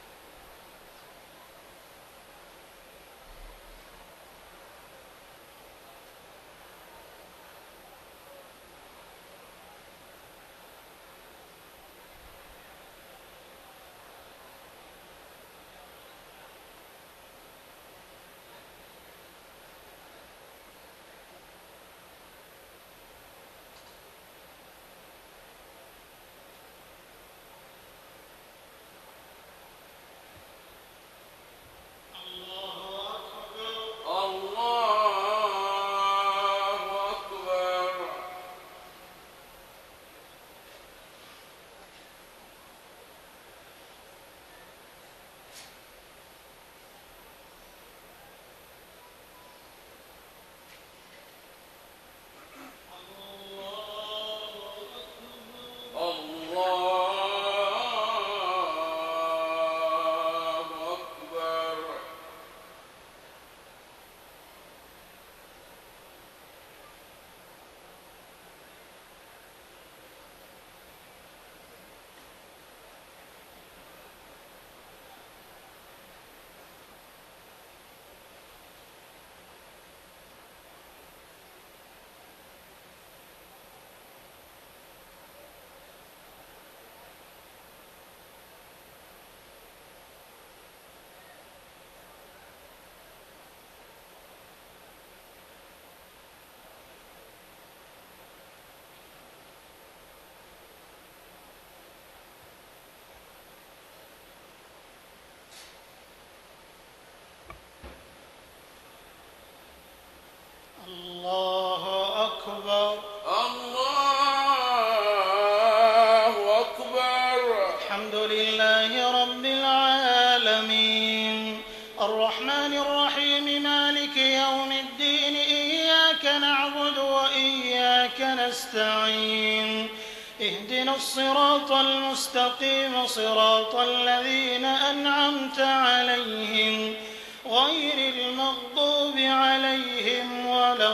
نستعين اهدنا الصراط المستقيم صراط الذين أنعمت عليهم غير المغضوب عليهم ولا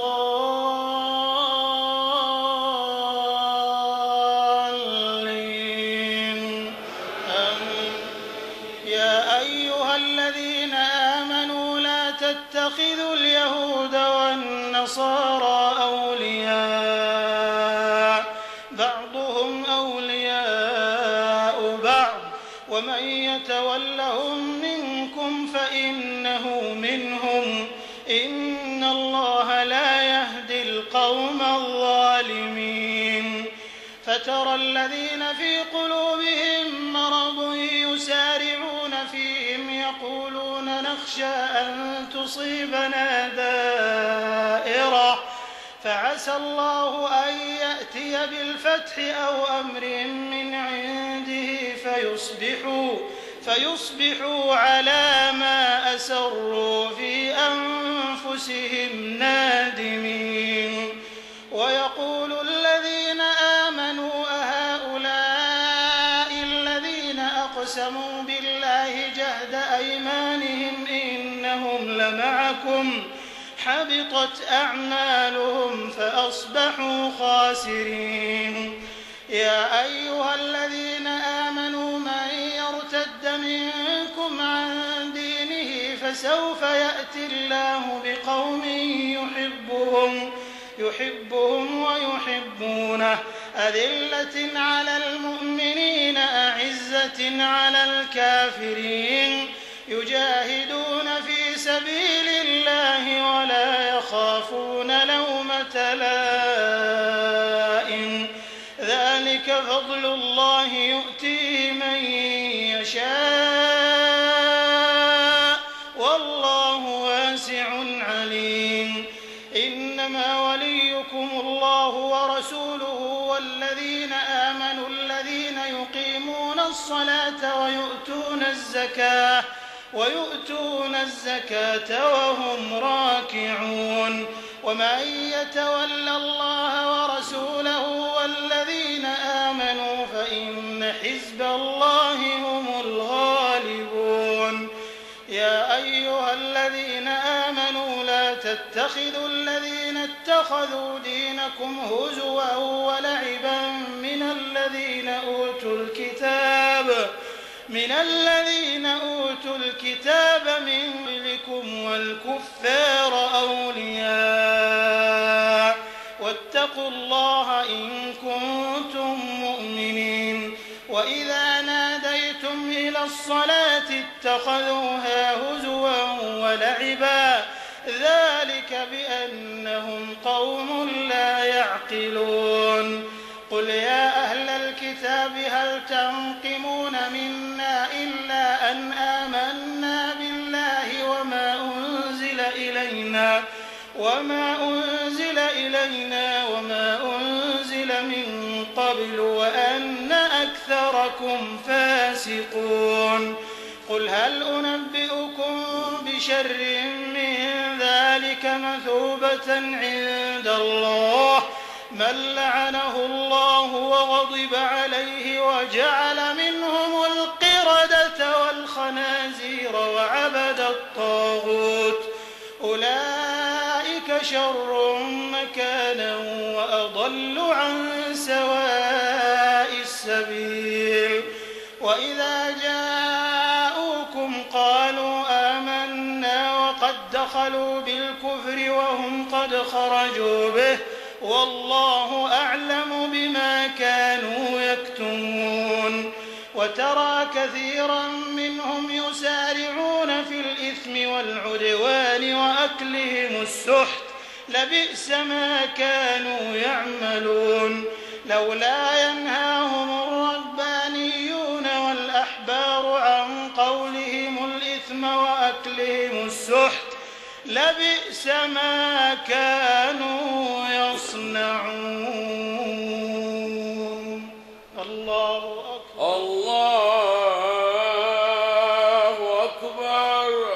الضالين آمين. يا أيها الذين آمنوا لا تتخذوا اليهود والنصارى أولياء بعضهم أولياء بعض ومن يتولهم منكم فإنه منهم إن الله لا يهدي القوم الظالمين. فترى الذين في قلوبهم مرض يسارعون فيهم يقولون نخشى أن تصيبنا دائرة فعسى الله أن يأتي بالفتح أو أمر من عنده فيصبحوا, فيصبحوا على ما أسروا في أنفسهم نادمين. ويقول الذين آمنوا أهؤلاء الذين أقسموا بالله جهد أيمانهم إنهم لمعكم حبطت أعمالهم فأصبحوا خاسرين. يا أيها الذين آمنوا من يرتد منكم عن دينه فسوف يأتي الله بقوم يحبهم يحبهم ويحبونه أذلة على المؤمنين أعزة على الكافرين يجاهدون في سبيل الله ولا يخافون لومة لائم ذلك فضل الله يؤتيه من يشاء والله واسع عليم. إنما وليكم الله ورسوله والذين آمنوا الذين يقيمون الصلاة ويؤتون الزكاة ويؤتون الزكاة وهم راكعون. ومن يتول الله ورسوله والذين آمنوا فإن حزب الله هم الغالبون. يا أيها الذين آمنوا لا تتخذوا الذين اتخذوا دينكم هزوا ولعبا من الذين أوتوا الكتاب من الذين أوتوا الكتاب من قبلكم والكفار أولياء واتقوا الله إن كنتم مؤمنين. وإذا ناديتم إلى الصلاة اتخذوها هزوا ولعبا ذلك بأنهم قوم لا يعقلون. قل يا أهل الكتاب هل تنقمون منا إلا أن آمنا بالله وما أنزل إلينا وما أنزل إلينا وما أنزل من قبل وأن أكثركم فاسقون. قل هل أنبئكم بشر من ذلك مثوبة عند الله من لعنه الله وغضب عليه وجعل منهم القردة والخنازير وعبد الطاغوت أولئك شر مكانا وأضل عن سواء السبيل. وإذا جاءوكم قالوا آمنا وقد دخلوا بالكفر وهم قد خرجوا به والله أعلم بما كانوا يكتمون. وترى كثيرا منهم يسارعون في الإثم والعدوان وأكلهم السحت لبئس ما كانوا يعملون. لولا ينهاهم الربانيون والأحبار عن قولهم الإثم وأكلهم السحت لبئس ما كانوا يصنعون. الله أكبر. الله أكبر.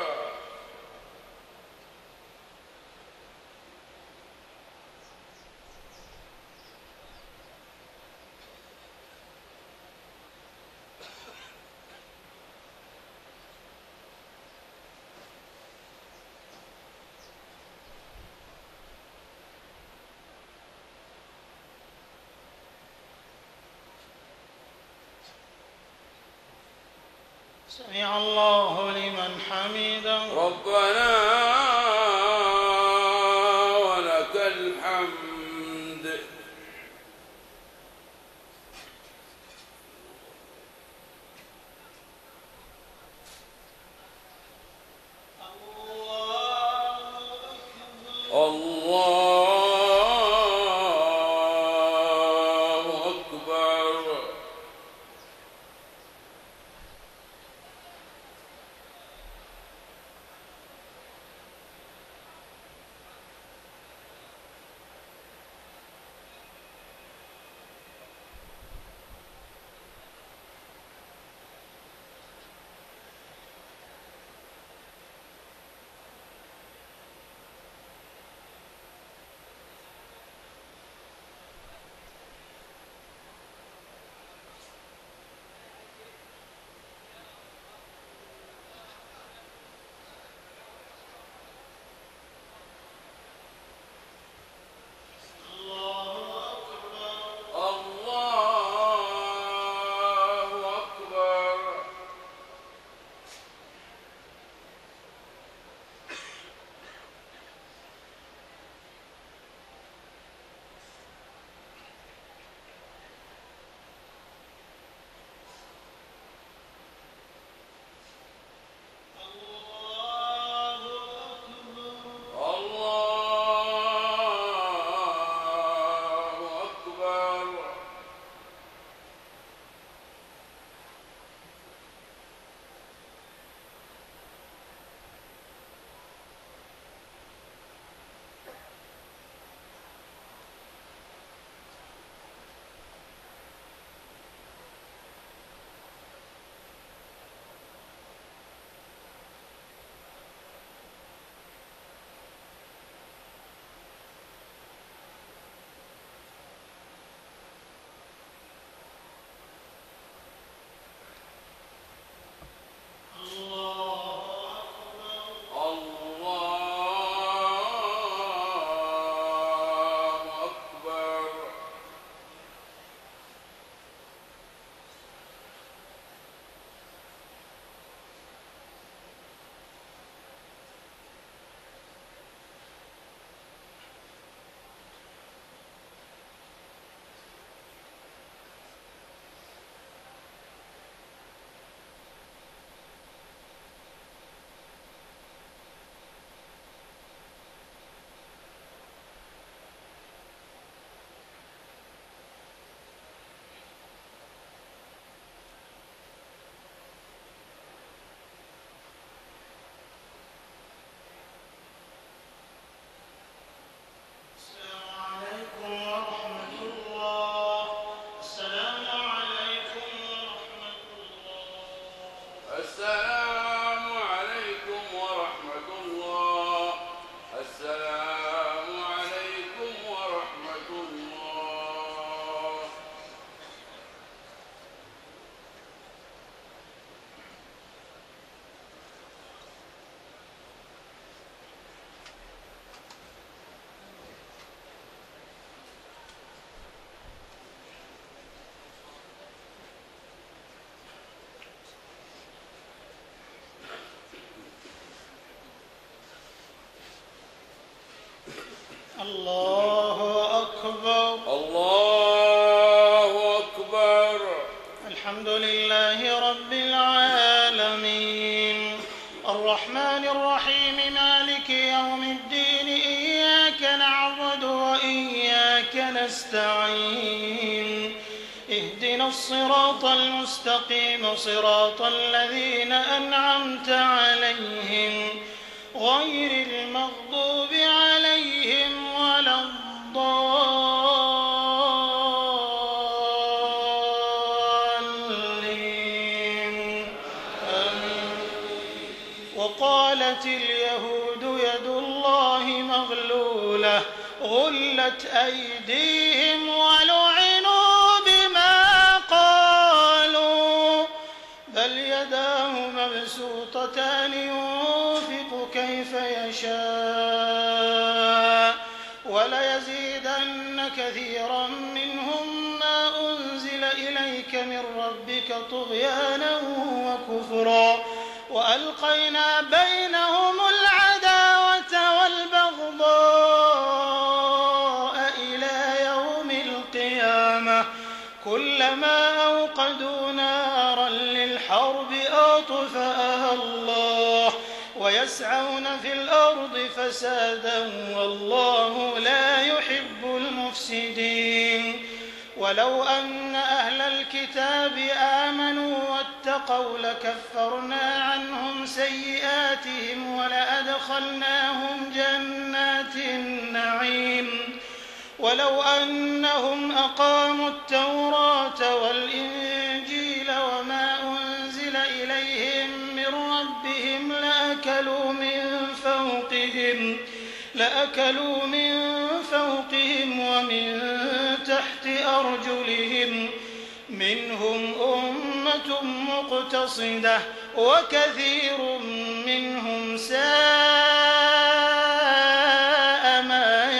سمع الله لمن حمده. ربنا ولك الحمد. الله أكبر. الله أكبر. الله أكبر. الحمد لله رب العالمين الرحمن الرحيم مالك يوم الدين إياك نعبد وإياك نستعين اهدنا الصراط المستقيم صراط الذين أنعمت عليهم غير المغضوب عليهم ولا الضالين. وقالت اليهود يد الله مغلولة غلت أيديهم ولعنوا بما قالوا بل يداه مبسوطتان ينفق كيف يشاء وليزيدن كثيرا منهم ما أنزل إليك إليك من ربك طغيانا وكفرا وألقينا بينهم العداوة والبغضاء إلى يوم القيامة كلما أوقدوا نارا للحرب أطفأها الله ويسعون في الأرض فسادا والله لا يحب المفسدين ولو أن أهل الكتاب آمنوا واتقوا لكفرنا عنهم سيئاتهم ولأدخلناهم جنات النعيم ولو أنهم أقاموا التوراة والإنجيل وما أنزل إليهم من ربهم لأكلوا من فوقهم لأكلوا من فوقهم ومن تحت أرجلهم منهم أمة مقتصدة وكثير منهم ساء ما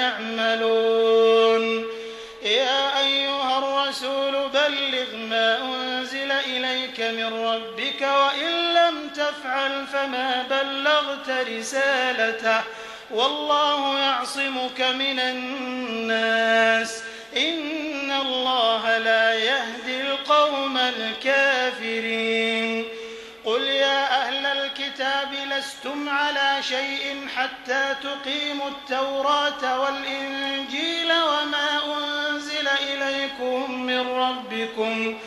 يعملون يا أيها الرسول بلغ ما أنزل إليك من ربك وإن لم تفعل فما بلغت رسالته والله يعصمك من الناس إن الله لا يهدي القوم الكافرين قل يا أهل الكتاب لستم على شيء حتى تقيموا التوراة والإنجيل وما أنزل إليكم من ربكم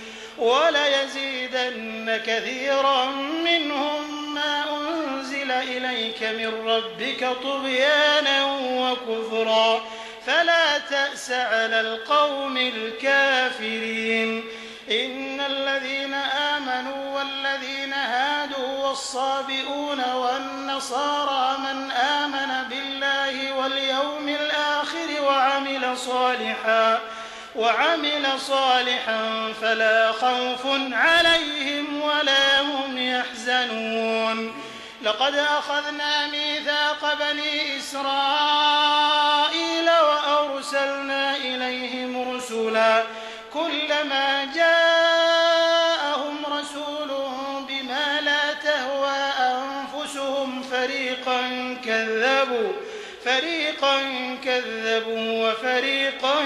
وليزيدن كثيرا منهم ما أنزل إليك من ربك طغيانا وكفرا فلا تأس على القوم الكافرين إن الذين آمنوا والذين هادوا والصابئون والنصارى من آمن بالله واليوم الآخر وعمل صالحا وعمل صالحا فلا خوف عليهم ولا هم يحزنون لقد أخذنا ميثاق بني إسرائيل وأرسلنا إليهم رسلا كلما جاءهم رسول بما لا تهوى أنفسهم فريقا كذبوا فريقا كذبوا وفريقا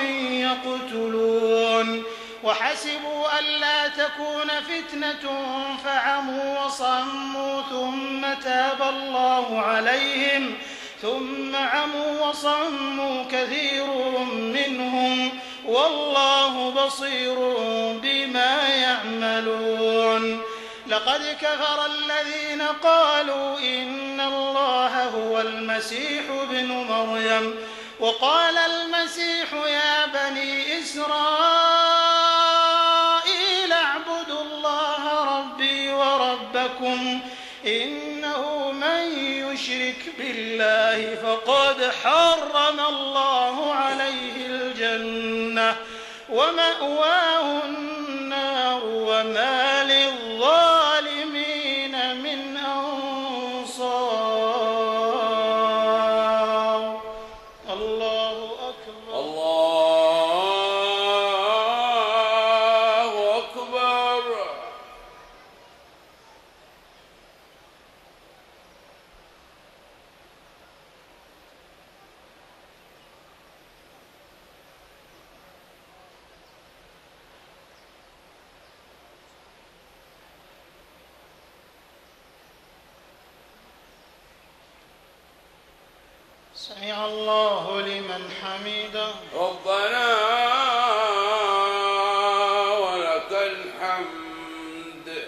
يقتلون وحسبوا ألا تكون فتنة فعموا وصموا ثم تاب الله عليهم ثم عموا وصموا كثير منهم والله بصير بما يعملون لقد كفر الذين قالوا إن الله هو المسيح ابن مريم وقال المسيح يا بني إسرائيل اعبدوا الله ربي وربكم إنه من يشرك بالله فقد حرم الله عليه الجنة ومأواه النار وما للظالمين من أنصار الله أكبر الله أكبر سمع الله لمن حمده ربنا ولك الحمد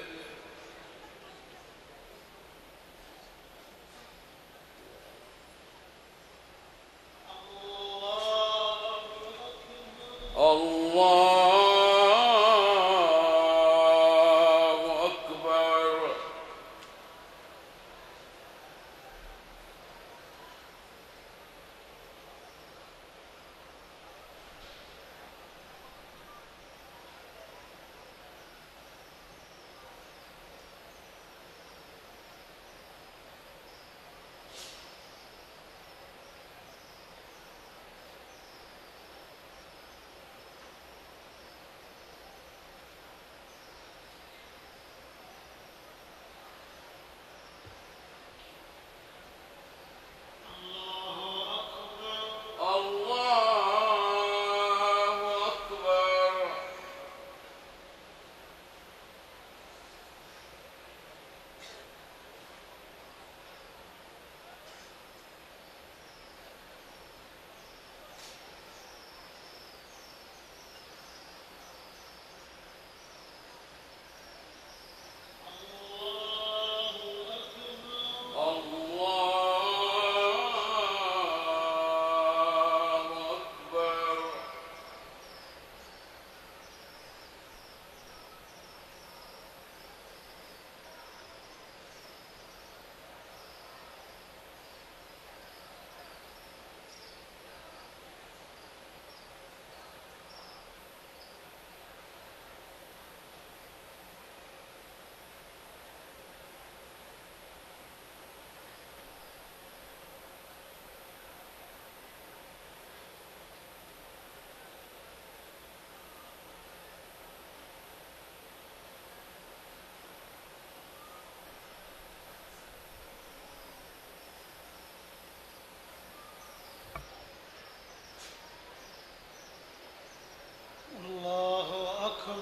الله أكبر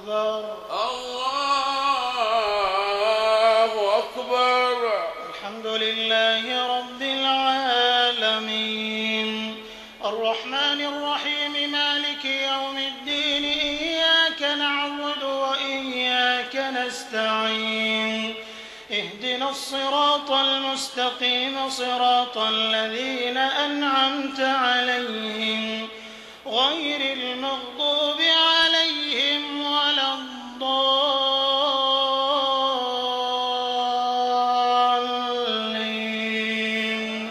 أكبر. الله أكبر. الحمد لله رب العالمين الرحمن الرحيم مالك يوم الدين إياك نعبد وإياك نستعين اهدنا الصراط المستقيم صراط الذين أنعمت عليهم غير المغضوب عليهم ولا الضالين.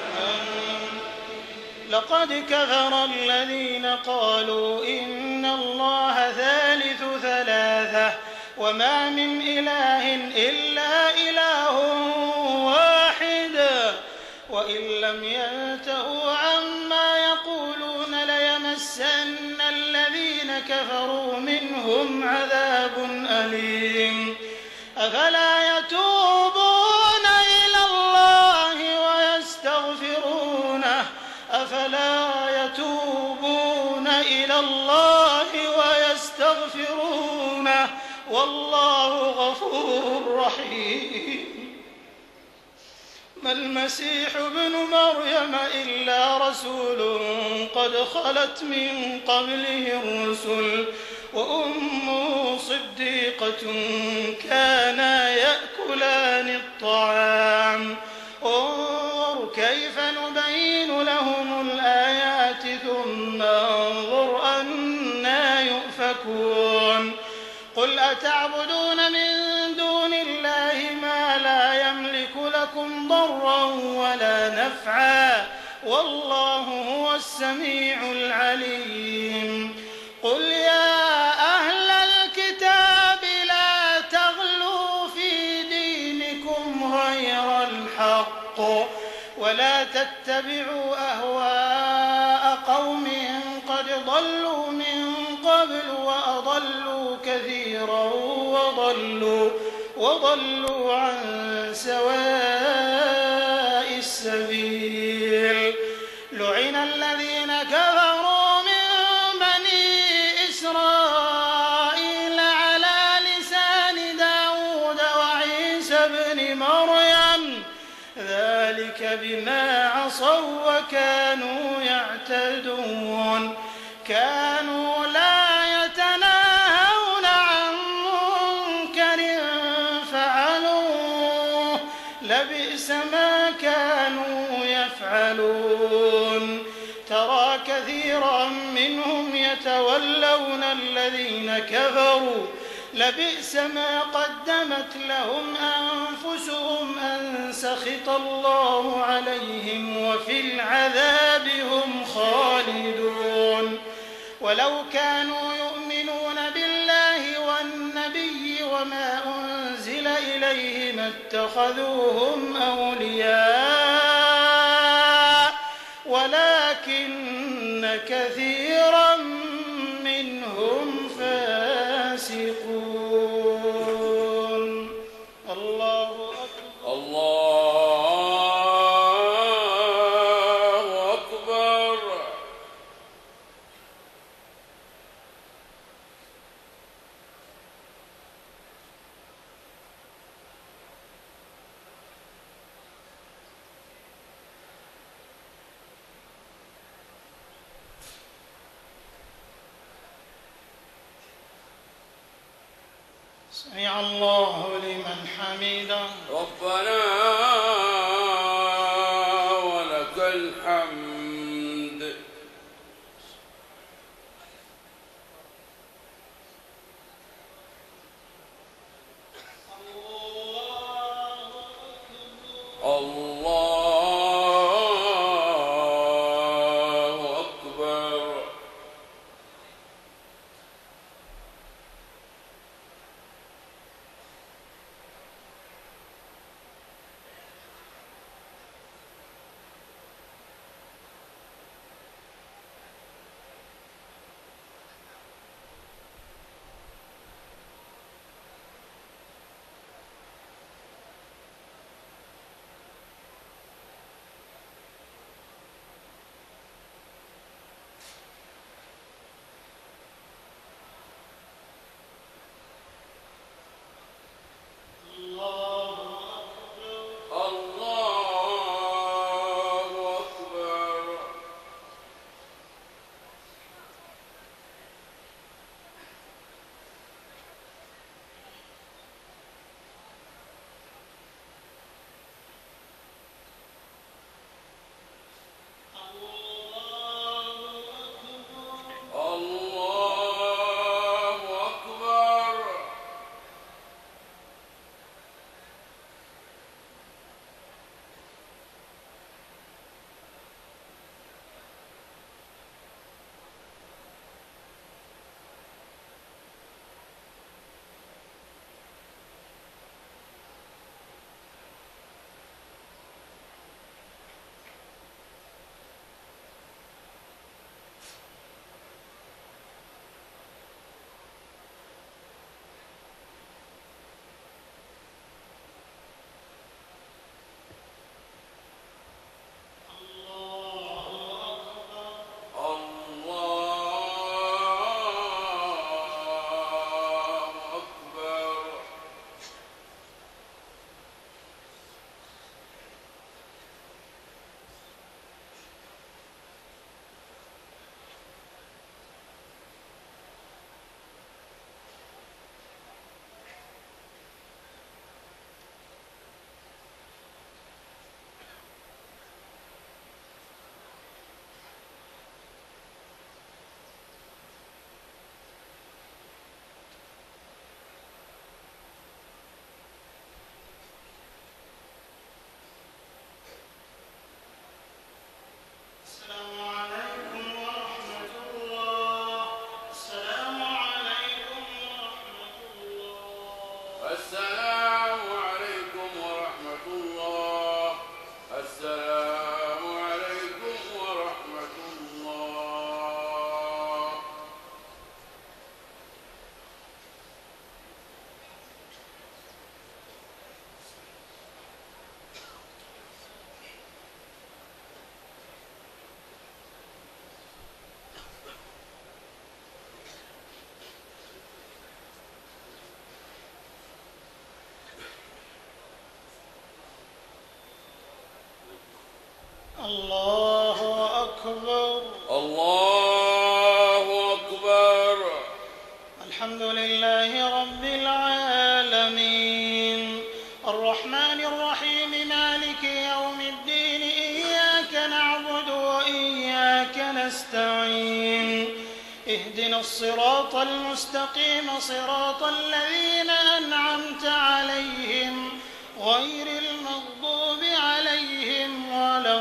لقد كفر الذين قالوا إن الله ثالث ثلاثة وما من إله إلا إله واحد وإن لم ينتهوا عما يقولون ليمسن الذين كفروا منهم عذاب أليم. أفلا يتوبون إلى الله ويستغفرونه أفلا يتوبون إلى الله ويستغفرونه والله غفور رحيم. ما المسيح ابن مريم إلا رسول قد خلت من قبله الرسل وأمه صديقة كانا يأكلان الطعام انظر كيف نبين لهم الآيات ثم انظر أنى يؤفكون. قل أتعبدون من دون الله ما لا يملك لكم ضرا ولا نفعا والله هو السميع العليم. قل يا أهل الكتاب لا تغلوا في دينكم غير الحق ولا تتبعوا أهواء قوم قد ضلوا من قبل وأضلوا كثيرا وضلوا, وضلوا عن سواء السبيل. لعن الذين كفروا من بني إسرائيل على لسان داود وعيسى بن مريم ذلك بما عصوا وكانوا يعتدون. كانوا لا يتناهون عن منكر فعلوه لبئس ما كانوا يفعلون. ترى كثيرا منهم يتولون الذين كفروا لبئس ما قدمت لهم أنفسهم أن سخط الله عليهم وفي العذاب هم خالدون. ولو كانوا يؤمنون بالله والنبي وما أنزل إليه ما اتخذوهم أولياء ولكن كثيرا منهم فاسقون. الله أكبر. الله أكبر. سمع الله لمن حمده. ربنا ولك الحمد. الله أكبر. الحمد لله رب العالمين الرحمن الرحيم مالك يوم الدين إياك نعبد وإياك نستعين اهدنا الصراط المستقيم صراط الذين أنعمت عليهم غير المغضوب عليهم ولا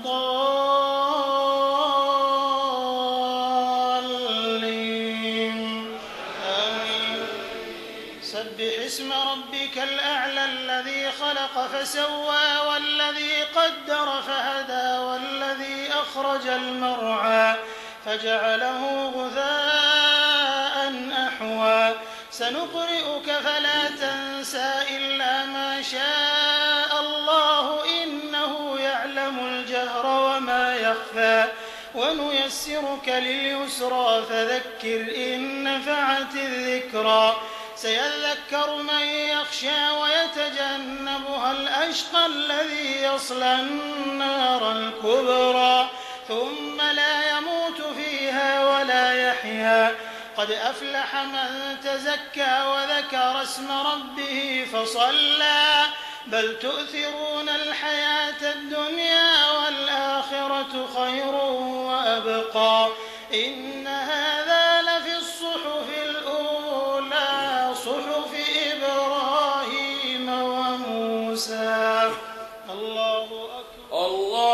الضالين آمين. سبح اسم ربك الأعلى الذي خلق فسوى والذي قدر فهدى والذي أخرج المرعى فجعله غثاء أحوى سنقرئك فلا تنسى إلا ما شاء الله إنه يعلم الجهر وما يخفى ونيسرك لليسرى فذكر إن نفعت الذكرى سيذكر من يخشى ويتجنبها الأشقى الذي يصلى النار الكبرى ثم لا يموت فيها ولا يحيا قد أفلح من تزكى وذكر اسم ربه فصلى بل تؤثرون الحياة الدنيا والآخرة خير وأبقى إن هذا لفي الصحف الأولى صحف إبراهيم وموسى. الله أكبر.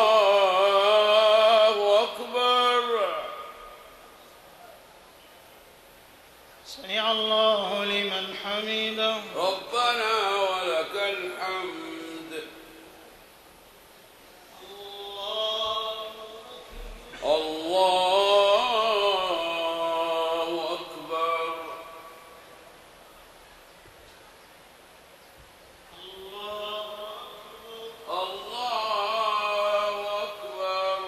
الله أكبر. سمع الله لمن حمده. ربنا ولك الحمد. الله أكبر. الله أكبر.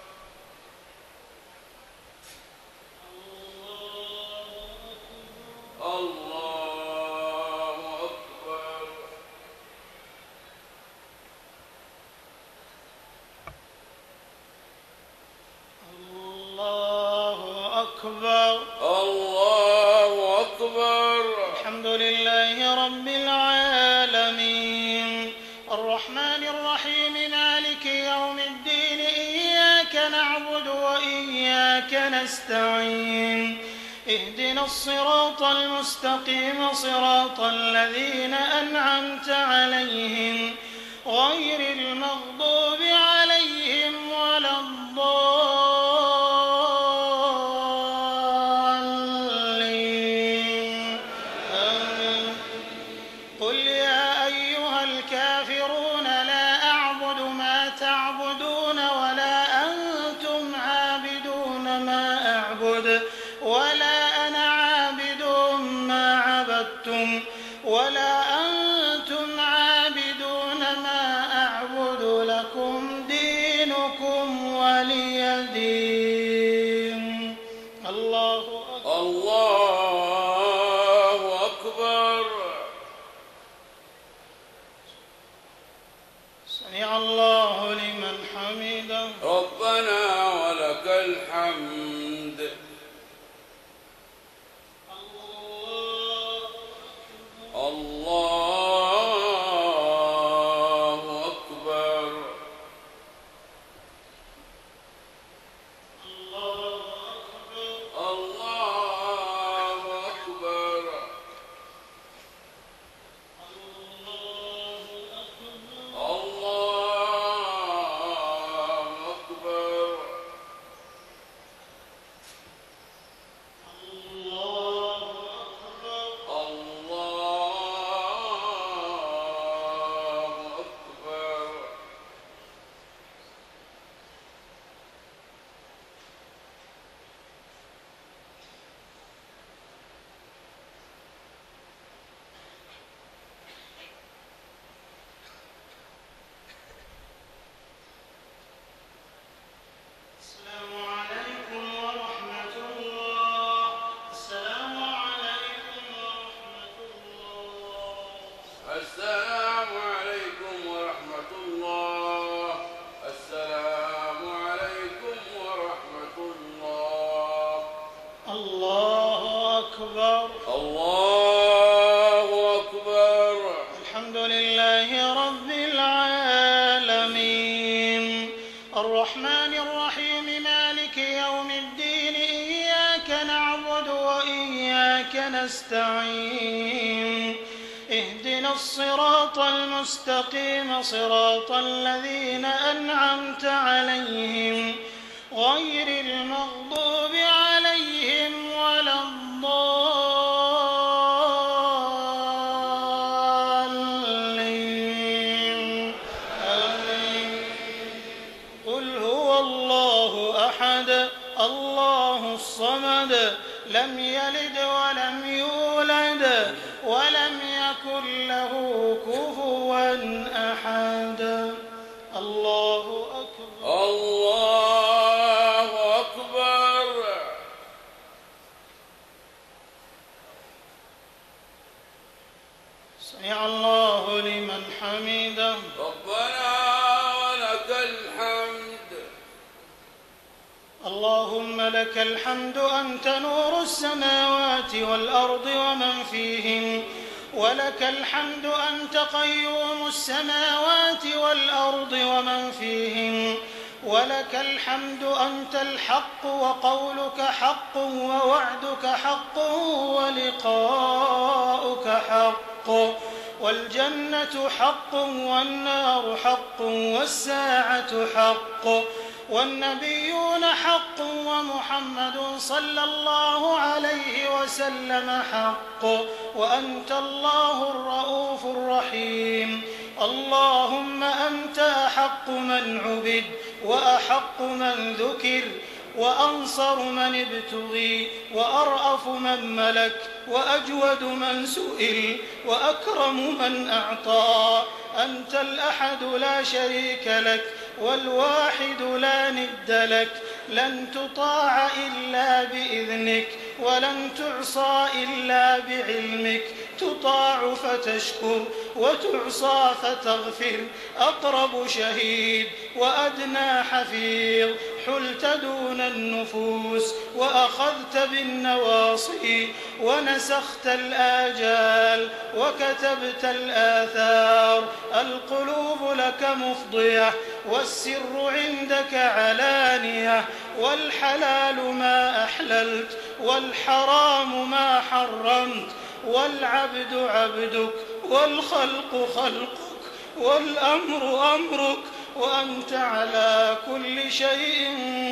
الله أكبر. الله أكبر. الله أكبر. الحمد لله رب العالمين الرحمن الرحيم مالك يوم الدين إياك نعبد وإياك نستعين اهدنا الصراط المستقيم صراط الذين أنعمت عليهم غير المغضوب عليهم ولا الضالين آمين. قل يا أيها الكافرون لا أعبد ما تعبدون ولا أنتم عابدون ما أعبد ولا أنا عابد ما عبدتم ولا أنتم عابدون ما أعبد لكم دينكم ولي دين. الله أكبر. الله أكبر. سمع الله لمن حمده. ربنا ولك الحمد. الله أكبر. الله أكبر. الله أكبر. الله أكبر. الله أكبر. الحمد لله رب العالمين الرحمن الرحيم مالك يوم الدين إياك نعبد وإياك نستعين اهدنا الصراط المستقيم صراط الذين أنعمت عليهم غير المغضوب عليهم ولا الضالين آمين. قل هو الله أحد الله الصمد لم يلد ولم يولد ولم يكن له كفوا أحد. الله أكبر. الله أكبر. سمع الله لمن حمده. ربنا ولك الحمد. اللهم لك الحمد أنت نور السماوات والأرض ومن فيهن ولك الحمد أنت قيوم السماوات والأرض ومن فيهن ولك الحمد أنت الحق وقولك حق ووعدك حق ولقاؤك حق والجنة حق والنار حق والساعة حق والنبيون حق ومحمد صلى الله عليه وسلم حق وأنت الله الرؤوف الرحيم. اللهم أنت أحق من عبد وأحق من ذكر وأنصر من ابتغي وأرأف من ملك وأجود من سئل وأكرم من أعطى. أنت الأحد لا شريك لك والواحد لا ند لك لن تطاع إلا بإذنك ولن تعصى إلا بعلمك تطاع فتشكر وتعصى فتغفر. أقرب شهيد وأدنى حفيظ حلت دون النفوس وأخذت بالنواصي ونسخت الآجال وكتبت الآثار. القلوب لك مفضية والسر عندك علانية والحلال ما أحللت والحرام ما حرمت والعبد عبدك والخلق خلقك والأمر أمرك وأنت على كل شيء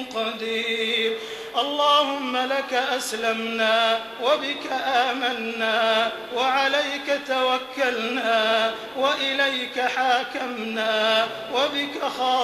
قدير. اللهم لك أسلمنا وبك آمنا وعليك توكلنا وإليك حاكمنا وبك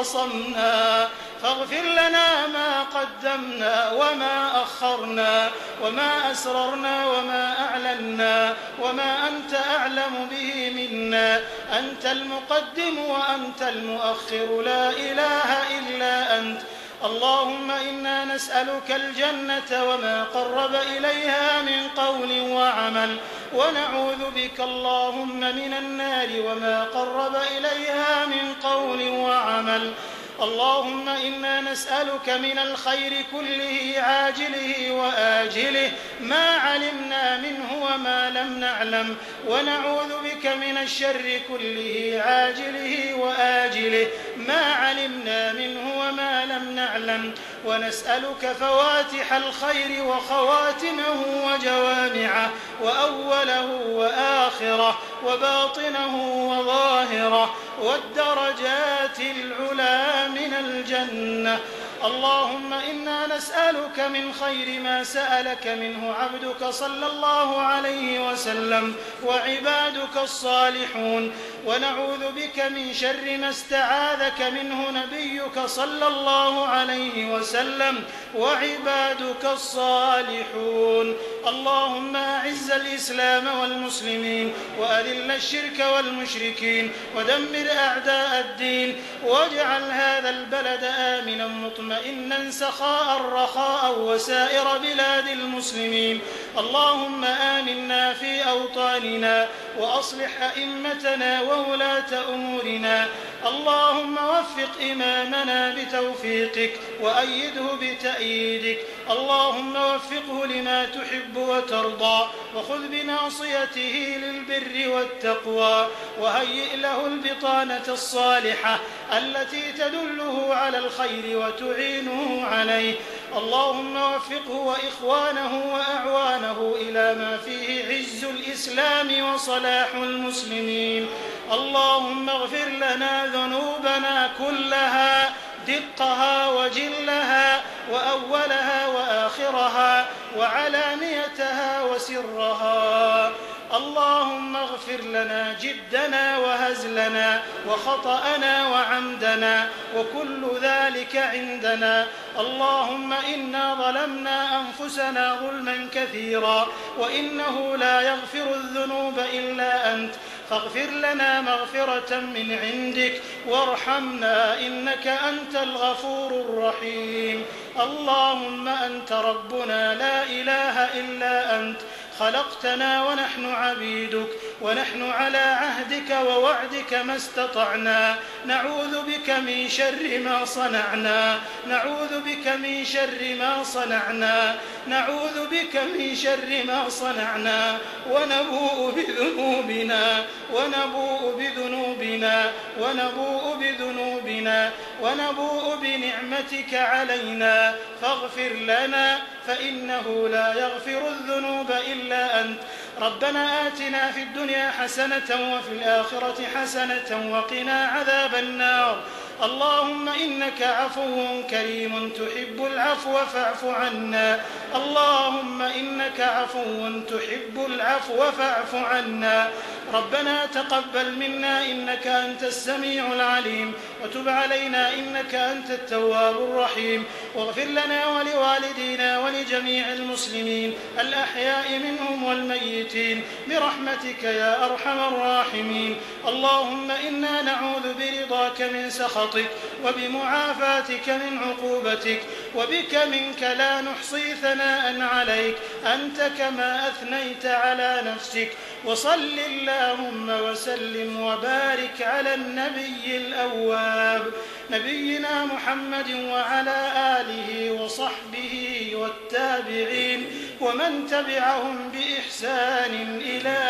خاصمنا فاغفر لنا ما قدمنا وما أخرنا وما أسررنا وما أعلنا وما أنت أعلم به منا. أنت المقدم وأنت المؤخر لا إله إلا أنت. اللهم إنا نسألك الجنة وما قرب إليها من قول وعمل ونعوذ بك اللهم من النار وما قرب إليها من قول وعمل. اللهم إنا نسألك من الخير كله عاجله وآجله ما علمنا منه وما لم نعلم ونعوذ بك من الشر كله عاجله وآجله ما علمنا منه وما لم نعلم ونسألك فواتح الخير وخواتمه وجوامعه وأوله وآخره وباطنه وظاهره والدرجات العلى من الجنة. اللهم إنا نسألك من خير ما سألك منه عبدك صلى الله عليه وسلم وعبادك الصالحون ونعوذ بك من شر ما استعاذك منه نبيك صلى الله عليه وسلم وعبادك الصالحون. اللهم أعز الإسلام والمسلمين وأذل الشرك والمشركين ودمر أعداء الدين واجعل هذا البلد آمنا مطمئنا سخاء رخاء وسائر بلاد المسلمين. اللهم آمنا في أوطاننا وأصلح أئمتنا وولاة أمورنا. اللهم وفق إمامنا بتوفيقك وأيده بتأييدك. اللهم وفقه لما تحب وترضى، وخذ بناصيته للبر والتقوى، وهيئ له البطانة الصالحة التي تدله على الخير وتعينه عليه. اللهم وفقه وإخوانه وأعوانه إلى ما فيه عز الإسلام وصلاح المسلمين. اللهم اغفر لنا ذنوبنا كلها، دقها وجلها وأولها وآخرها وعلانيتها وسرها. اللهم اغفر لنا جدنا وهزلنا وخطأنا وعمدنا وكل ذلك عندنا. اللهم إنا ظلمنا أنفسنا ظلما كثيرا، وإنه لا يغفر الذنوب إلا أنت، فاغفر لنا مغفرة من عندك وارحمنا إنك أنت الغفور الرحيم. اللهم أنت ربنا لا إله إلا أنت، خلقتنا ونحن عبيدك، ونحن على عهدك ووعدك ما استطعنا. نعوذ بك من شر ما صنعنا، نعوذ بك من شر ما صنعنا، نعوذ بك من شر ما صنعنا، ونبوء بذنوبنا ونبوء بذنوبنا ونبوء بذنوبنا ونبوء بنعمتك علينا، فاغفر لنا فإنه لا يغفر الذنوب إلا أنت. ربنا آتنا في الدنيا حسنة وفي الآخرة حسنة وقنا عذاب النار. اللهم إنك عفو كريم تحب العفو فاعف عنا. اللهم إنك عفو تحب العفو فاعف عنا. ربنا تقبل منا إنك أنت السميع العليم، وتب علينا إنك أنت التواب الرحيم، واغفر لنا ولوالدينا ولجميع المسلمين الأحياء منهم والميتين برحمتك يا أرحم الراحمين. اللهم إنا نعوذ برضاك من سخطك، وبمعافاتك من عقوبتك، وبك منك لا نحصي ثناء عليك أنت كما أثنيت على نفسك. وصل اللهم وسلم وبارك على النبي الأواب نبينا محمد وعلى آله وصحبه والتابعين ومن تبعهم بإحسان إلى